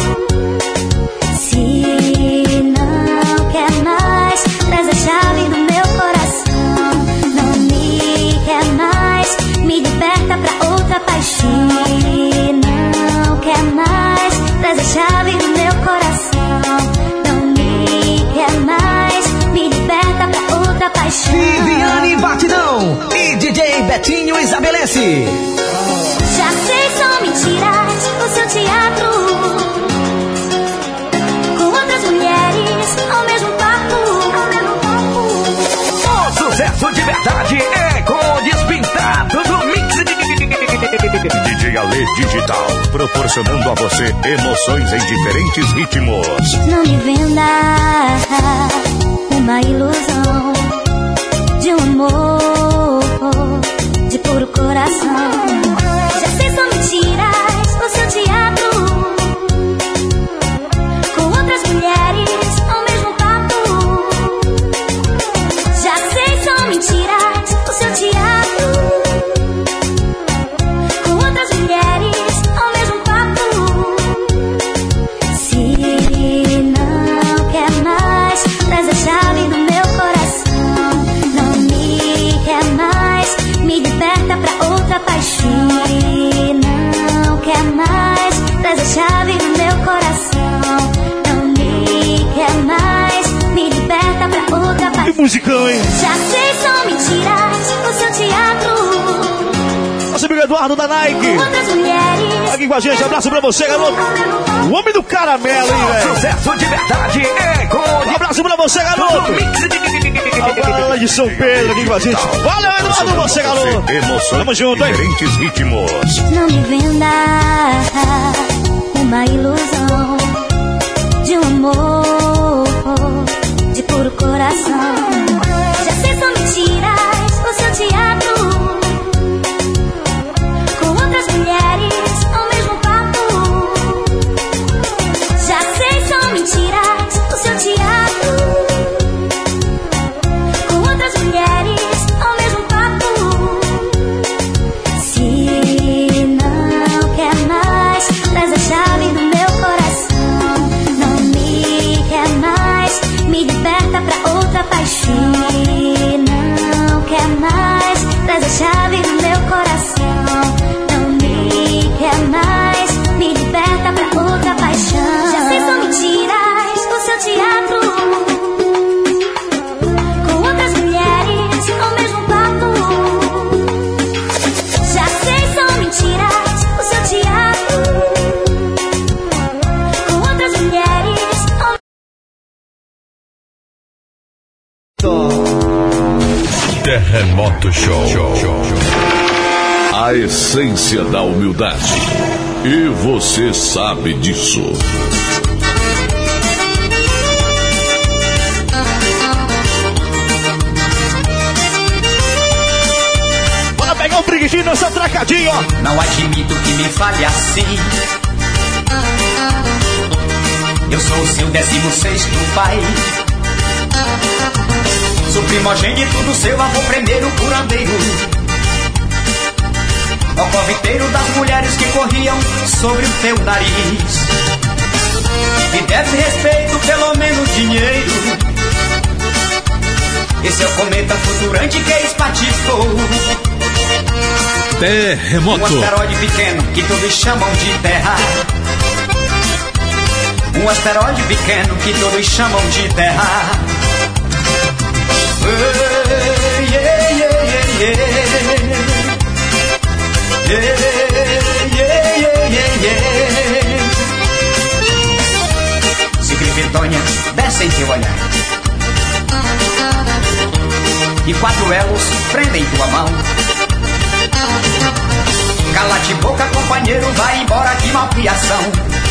Se não quer mais, traz a chave do meu coração. Não me quer mais, me liberta pra outra paixão. Se não quer mais, traz a chave do meu coração. Não me quer mais, me liberta pra outra paixão. Viviane Batidão e DJ Betinho estabelece. Já sei, são mentiras o seu teatro. Com outras mulheres verdade é com o Despintado do Mix. DJ Ale Digital, proporcionando a você emoções em diferentes ritmos. Não me venda uma ilusão de um amor de puro coração. Já sei, são mentiras o seu teatro, com outras mulheres ao mesmo papo. Já sei, são mentiras o seu teatro, com outras mulheres ao mesmo papo. Se não quer mais, traz a chave do meu coração. Não me quer mais, me liberta pra outra paixão. Não quer mais, traz a chave do meu coração. Não me quer mais, me liberta pra outra paixão. Que musicão, hein? Já sei, são mentiras o seu teatro, nosso amigo Eduardo da Nike. com outras mulheres. Aqui com a gente, abraço pra você, garoto. O homem do caramelo, hein, velho? Sucesso de verdade é com o Abraço pra você, garoto. A galera de São Pedro aqui com a gente. Valeu, Eduardo, você, garoto. Emoções Tamo junto, hein? diferentes ritmos. Não me venda uma ilusão de um amor de puro coração. Já sei, são mentiras o seu teatro, com outras mulheres ao mesmo papo. Já sei, são mentiras o seu teatro, com outras mulheres ao mesmo papo. Se não quer mais, traz a chave do meu coração. Não me quer mais, me liberta pra outra paixão. Não quer mais, traz a chave do meu coração. Não me quer mais, me liberta pra outra paixão. Já sei, são mentiras o seu teatro, com outras mulheres ao mesmo papo. Já sei, são mentiras o seu teatro, com outras mulheres ao Terremoto Show. A essência da humildade. E você sabe disso. Bora pegar o briguitinho nessa tracadinha, ó. Não admito que me fale assim. Eu sou o seu 16º pai. Sou primogênito do seu avô, primeiro curandeiro, o correnteiro das mulheres que corriam sobre o teu nariz. Me deve respeito, pelo menos dinheiro. Esse é o cometa flutuante que espatifou. Terremoto. Um asteroide pequeno que todos chamam de Terra. Um asteroide pequeno que todos chamam de Terra. Se Criptônia desce em teu olhar e 4 elos prendem tua mão. Cala-te boca, companheiro, vai embora, que malcriação.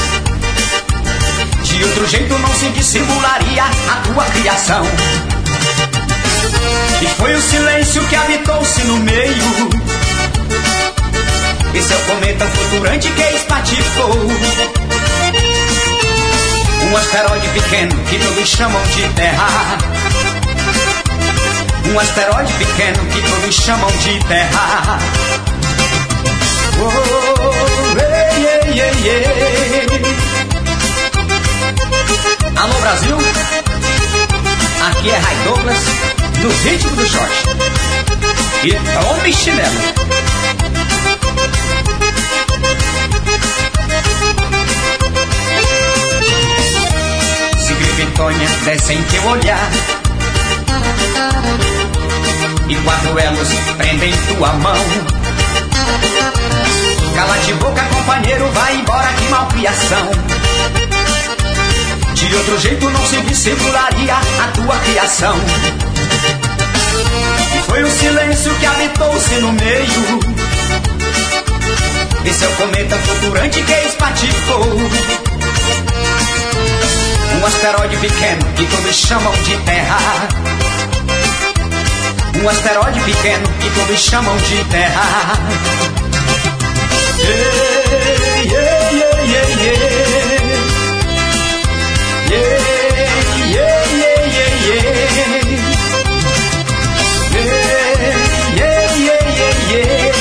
De outro jeito não se dissimularia a tua criação. E foi o silêncio que habitou-se no meio. Esse é o cometa flutuante que espatifou. Um asteroide pequeno que todos chamam de Terra. Um asteroide pequeno que todos chamam de Terra. Oh, ei, ei, ei, ei. Alô, Brasil? Aqui é Ray Douglas, no ritmo do short. E tome chinelo. Se Criptônia desce em teu olhar e 4 elos prendem tua mão. Cala-te boca, companheiro, vai embora, que malcriação. De outro jeito não se dissimularia a tua criação. E foi o silêncio que habitou-se no meio. Esse é o cometa flutuante que espatifou. Um asteroide pequeno que todos chamam de Terra. Um asteroide pequeno que todos chamam de Terra. Yeah, yeah, yeah, yeah, yeah. Yeah, yeah, yeah, yeah, yeah. Yeah, yeah, yeah, yeah, yeah.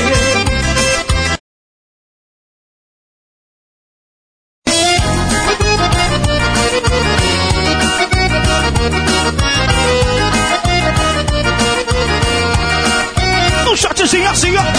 Um shotzinho assim, ó.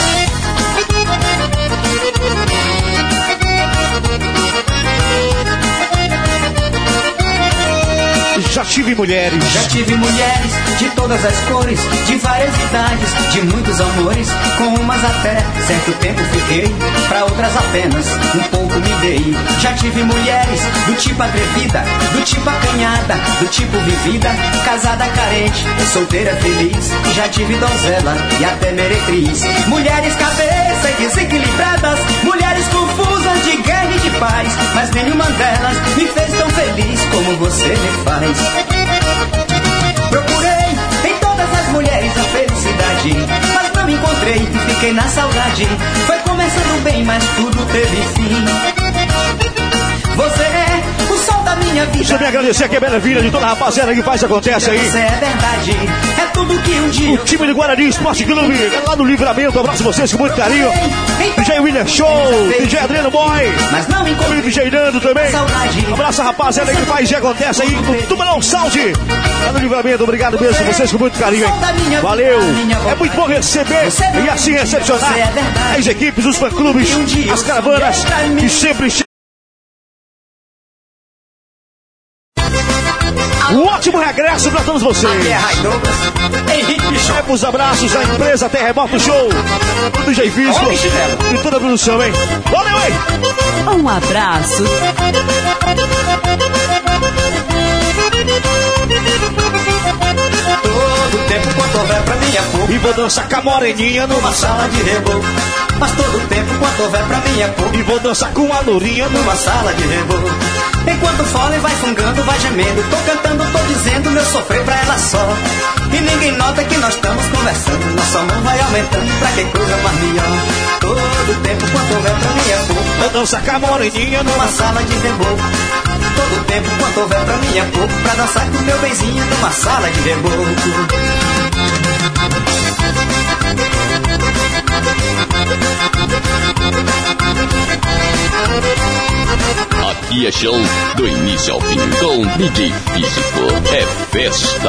Já tive mulheres. Já tive mulheres de todas as cores, de várias idades, de muitos amores. Com umas até certo tempo fiquei, pra outras apenas um pouco me dei. Já tive mulheres do tipo atrevida, do tipo acanhada, do tipo vivida, casada carente, solteira feliz. Já tive donzela e até meretriz. Mulheres cabeça e desequilibradas, mulheres confusas de guerra e de paz. Mas nenhuma delas me fez tão feliz como você me faz. Procurei em todas as mulheres a felicidade, mas não encontrei e fiquei na saudade. Foi começando bem, mas tudo teve fim. Você é o sol da minha vida. Deixa eu me agradecer aqui a bela vida de toda a rapaziada que faz acontecer aí. Você é verdade, é tudo que um dia. O time de Guarani Esporte Clube, lá no Livramento. Abraço vocês com muito carinho. DJ William Show, DJ Adriano Boy, mas não encontrei. DJ Nando também. Saudade. Abraço a rapaziada que faz e acontece aí no Tubarão Saúde. Lá no Livramento, obrigado mesmo a vocês com muito carinho, hein? Valeu. É muito bom receber e assim recepcionar as equipes, os fã-clubes, as caravanas que sempre chegam. Um ótimo regresso para todos vocês. É os abraços da empresa Terremoto Show, do DJ Fisco e toda a produção, hein? Valeu, hein? Um abraço. Todo tempo quanto houver pra mim é pouco. E vou dançar com a moreninha numa sala de reboco. Mas todo tempo quanto houver pra mim é pouco. E vou dançar com a lourinha numa sala de reboco. Enquanto o fole vai fungando, vai gemendo. Tô cantando, tô dizendo meu sofrer pra ela só. E ninguém nota que nós estamos conversando. Nossa mão vai aumentando, pra que coisa mais melhor. Todo tempo quanto houver pra mim é pouco. Vou dançar com a moreninha numa sala de reboco. Todo tempo quanto houver pra mim é pouco. Pra dançar com meu benzinho numa sala de reboco. Aqui é show do início ao fim com DJ Físico. É festa.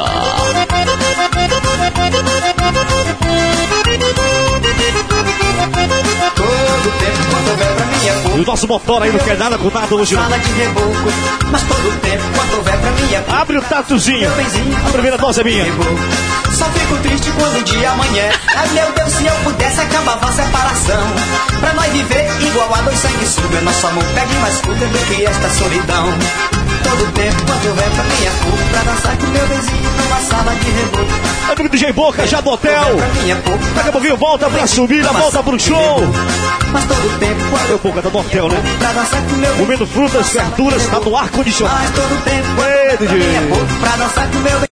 Todo tempo quanto houver pra mim é pouco. E o nosso motor aí não quer nada com nada hoje. Sala de reboco. Mas todo tempo quanto houver pra mim é pouco. Abre o tatuzinho. A primeira dose é minha. Só fico triste quando o dia amanhece. Ai meu Deus, se eu pudesse acabava a separação. Pra nós viver igual a dois sanguessugas. Nosso amor pede mais fuga do que esta solidão. Todo tempo quanto houver pra mim é pouco. Pra dançar com meu vizinho numa sala de reboco. Amigo DJ Boca, já do hotel. Daqui a pouquinho volta pra subida, volta pro show. Mas todo tempo quando eu Boca tá no hotel, né? Pra dançar com meu comendo frutas, verduras, tá no ar condicionado. Mas todo tempo Ei, DJ. pra mim é pouco. Pra dançar com meu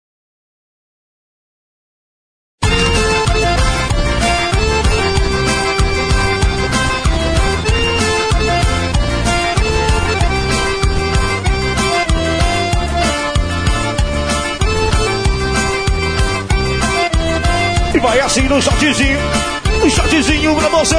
E vai assim no shotzinho. Um shotzinho pra você.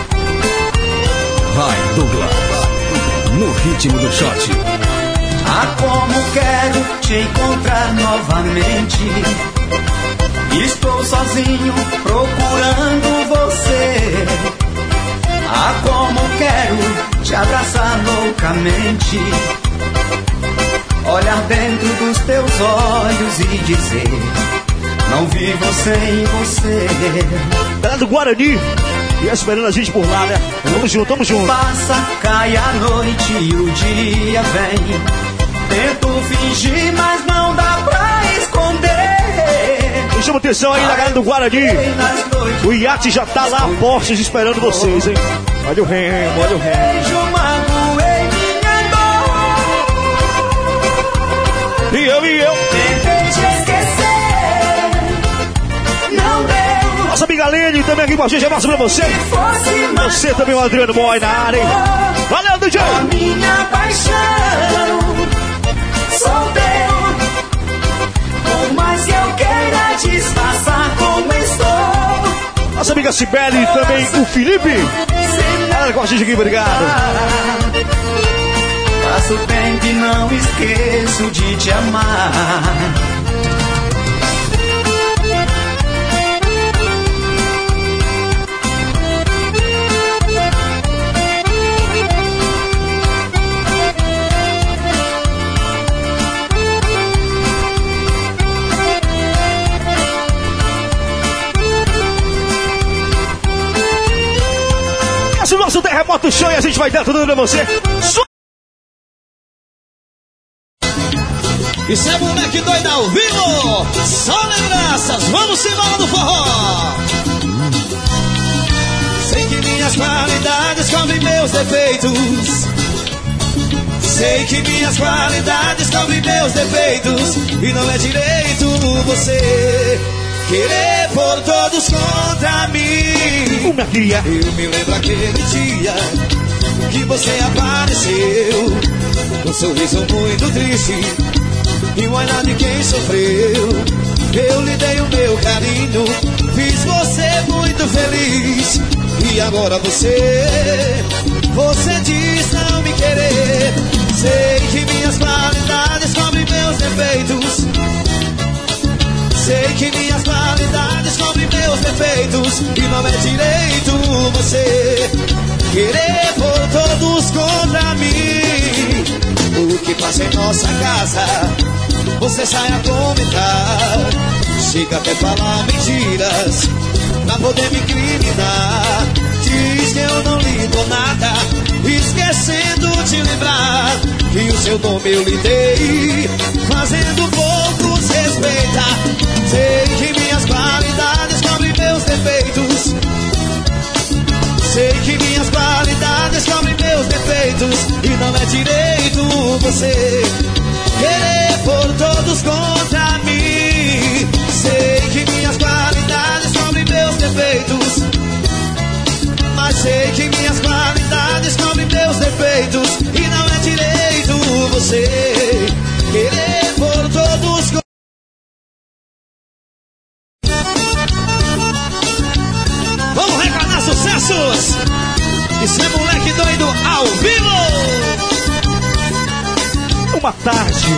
Vai, Douglas. No ritmo do shot. Ah, como quero te encontrar novamente. Estou sozinho procurando você. Ah, como quero te abraçar loucamente. Olhar dentro dos teus olhos e dizer: não vivo sem você. Galera do Guarani, e esperando a gente por lá, né? Tamo junto, tamo junto. Passa, cai a noite e o dia vem. Tento fingir, mas não dá pra esconder. Deixa chama atenção aí da galera do Guarani. O iate já tá lá a postos esperando vocês, hein? Olha o remo, olha o remo. E eu. Tentei te esquecer, não deu. Nossa amiga Lene também aqui com a gente, abraço pra você. Você também, o Adriano Boy na área, hein? Valeu, DJ! A minha paixão sou teu. Por mais que eu queira disfarçar como estou. Nossa amiga Cibele também, o Felipe. Olha com a gente aqui, obrigado. Passo o tempo e não esqueço de te amar. Esse é o nosso Terremoto Show e a gente vai dar tudo pra você. Isso é moleque doido ao vivo. Só lembranças, vamos embora do forró. Sei que minhas qualidades cobrem meus defeitos. Sei que minhas qualidades cobrem meus defeitos. E não é direito você querer pôr todos contra mim. Uma cria. Eu me lembro aquele dia que você apareceu, um sorriso muito triste e um olhar de quem sofreu. Eu lhe dei o meu carinho, fiz você muito feliz. E agora você diz não me querer. Sei que minhas qualidades cobrem meus defeitos. Sei que minhas qualidades cobrem meus defeitos. E não é direito você querer pôr todos contra mim. O que passa em nossa casa você sai a comentar. Chega até falar mentiras pra poder me incriminar. Diz que eu não lhe dou nada, esquecendo de lembrar que o seu nome eu lhe dei, fazendo poucos respeitar. Sei que minhas qualidades cobrem meus defeitos. Sei que minhas qualidades cobrem meus defeitos. E não é direito você querer pôr todos contra mim. Sei que minhas qualidades cobrem meus defeitos. Mas sei que minhas qualidades cobrem meus defeitos. E não é direito você querer pôr todos contra mim. Vamos reclamar sucessos! Isso é moleque doido ao vivo! Uma tarde.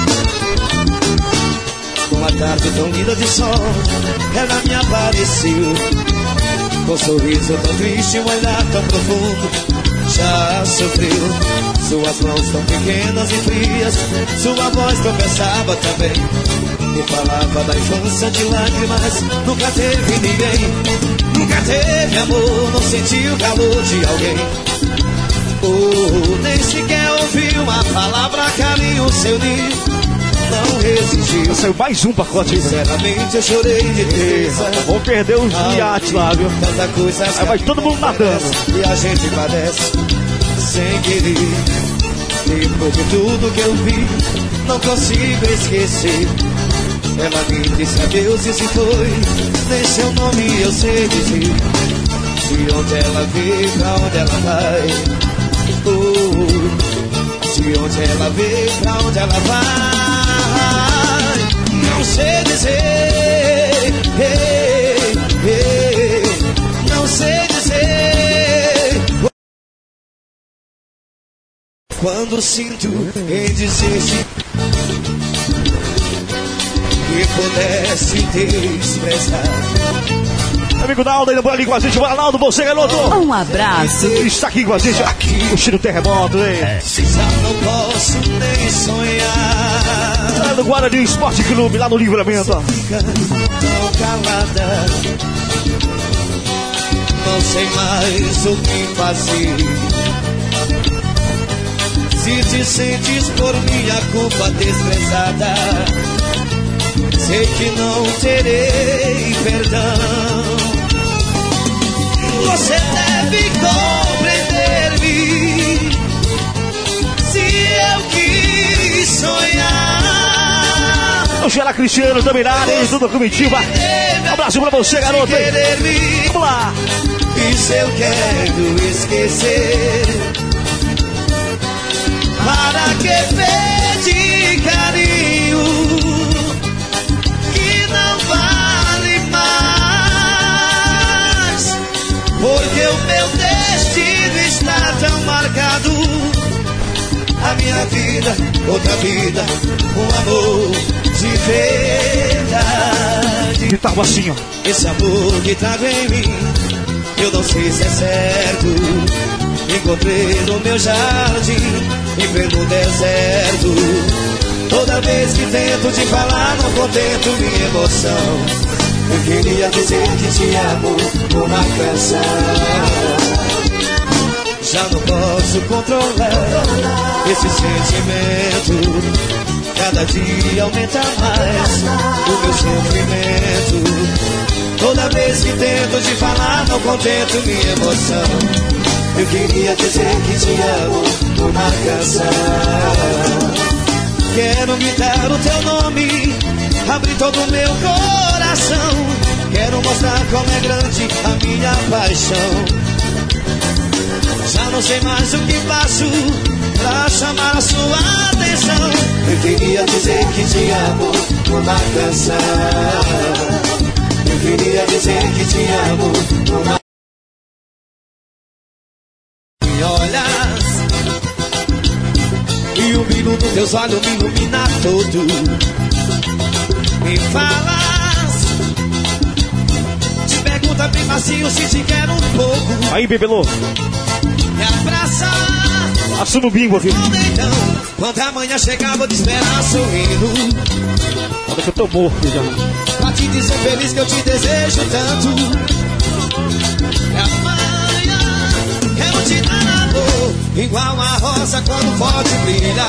Uma tarde tão linda de sol, ela me apareceu, com um sorriso tão triste, um olhar tão profundo. Já sofreu, suas mãos tão pequenas e frias, sua voz tropeçava também, me falava da infância de lágrimas. Nunca teve ninguém, nunca teve amor, não sentiu o calor de alguém. Nem sequer ouvi uma palavra, carinho seu ninho, não resistiu. Saiu mais um pacote. Sinceramente eu chorei de tristeza. Vou perder os iates lá, viu? Tanta coisa. Aí vai todo mundo nadando. E a gente padece sem querer. Depois de tudo que eu vi, não consigo esquecer. Ela me disse adeus e se foi. Nem seu nome eu sei dizer. De onde ela veio, pra onde ela vai. De onde ela veio, pra onde ela vai, não sei dizer, não sei dizer. Quando sinto em dizer que pudesse te expressar. Amigo Naldo, ainda por ali com a gente. Bora, Naldo, você, garoto. Um abraço. Está aqui com a gente, curtindo o terremoto, hein? Já não posso nem sonhar. Lá no Guarani Esporte Clube, lá no Livramento. Ó. Fica tão calada, não sei mais o que fazer. Se te sentes por minha culpa desprezada, sei que não terei perdão. Você deve compreender-me se eu quis sonhar. Angela Cristiano também na área, tudo comitiva. Um abraço pra você, garoto. Vamos lá. E se eu quero esquecer, para que pedir carinho que não vale mais? Porque o meu destino está tão marcado. A minha vida, outra vida, um amor de verdade. Que tava assim, ó. Esse amor que trago em mim, eu não sei se é certo. Encontrei no meu jardim, em pleno deserto. Toda vez que tento te falar, não contento minha emoção. Eu queria dizer que te amo numa canção. Já não posso controlar esse sentimento. Cada dia aumenta mais o meu sofrimento. Toda vez que tento te falar, não contento minha emoção. Eu queria dizer que te amo numa canção. Quero gritar o teu nome, abrir todo o meu coração. Quero mostrar como é grande a minha paixão. Já não sei mais o que faço pra chamar a sua atenção. Eu queria dizer que te amo numa canção. Eu queria dizer que te amo numa... Me olhas e o brilho dos teus olhos me ilumina todo. Me falas, te pergunta bem macio se te quero um pouco. Aí, bebelô. Me abraça, assuma o bingo aqui. Então, quando amanhã chegar, vou te esperar sorrindo. Olha que eu tô morto já. Pra te dizer feliz que eu te desejo tanto. E amanhã quero te dar amor, igual a rosa quando forte brilha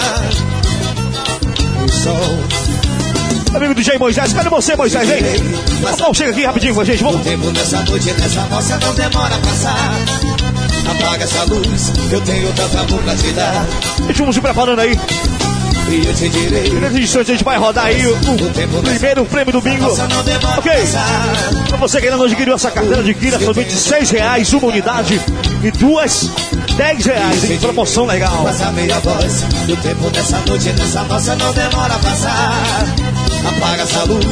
o sol. Amigo DJ Moisés, cadê você, Moisés, hein? Vamos, chega aqui rapidinho com a gente, vamos. O tempo nessa noite, nessa nossa não demora a passar. Apaga essa luz, eu tenho tanto amor pra te dar. Gente, vamos se preparando aí. E eu te direi. Nesse instante a gente vai rodar aí o primeiro prêmio do bingo. Ok? Pra você que ainda não adquiriu essa carteira, adquira somente R$6 uma unidade e duas R$10 em promoção legal. Passa meia voz, o tempo dessa noite, nessa nossa não demora a passar. Apaga essa luz,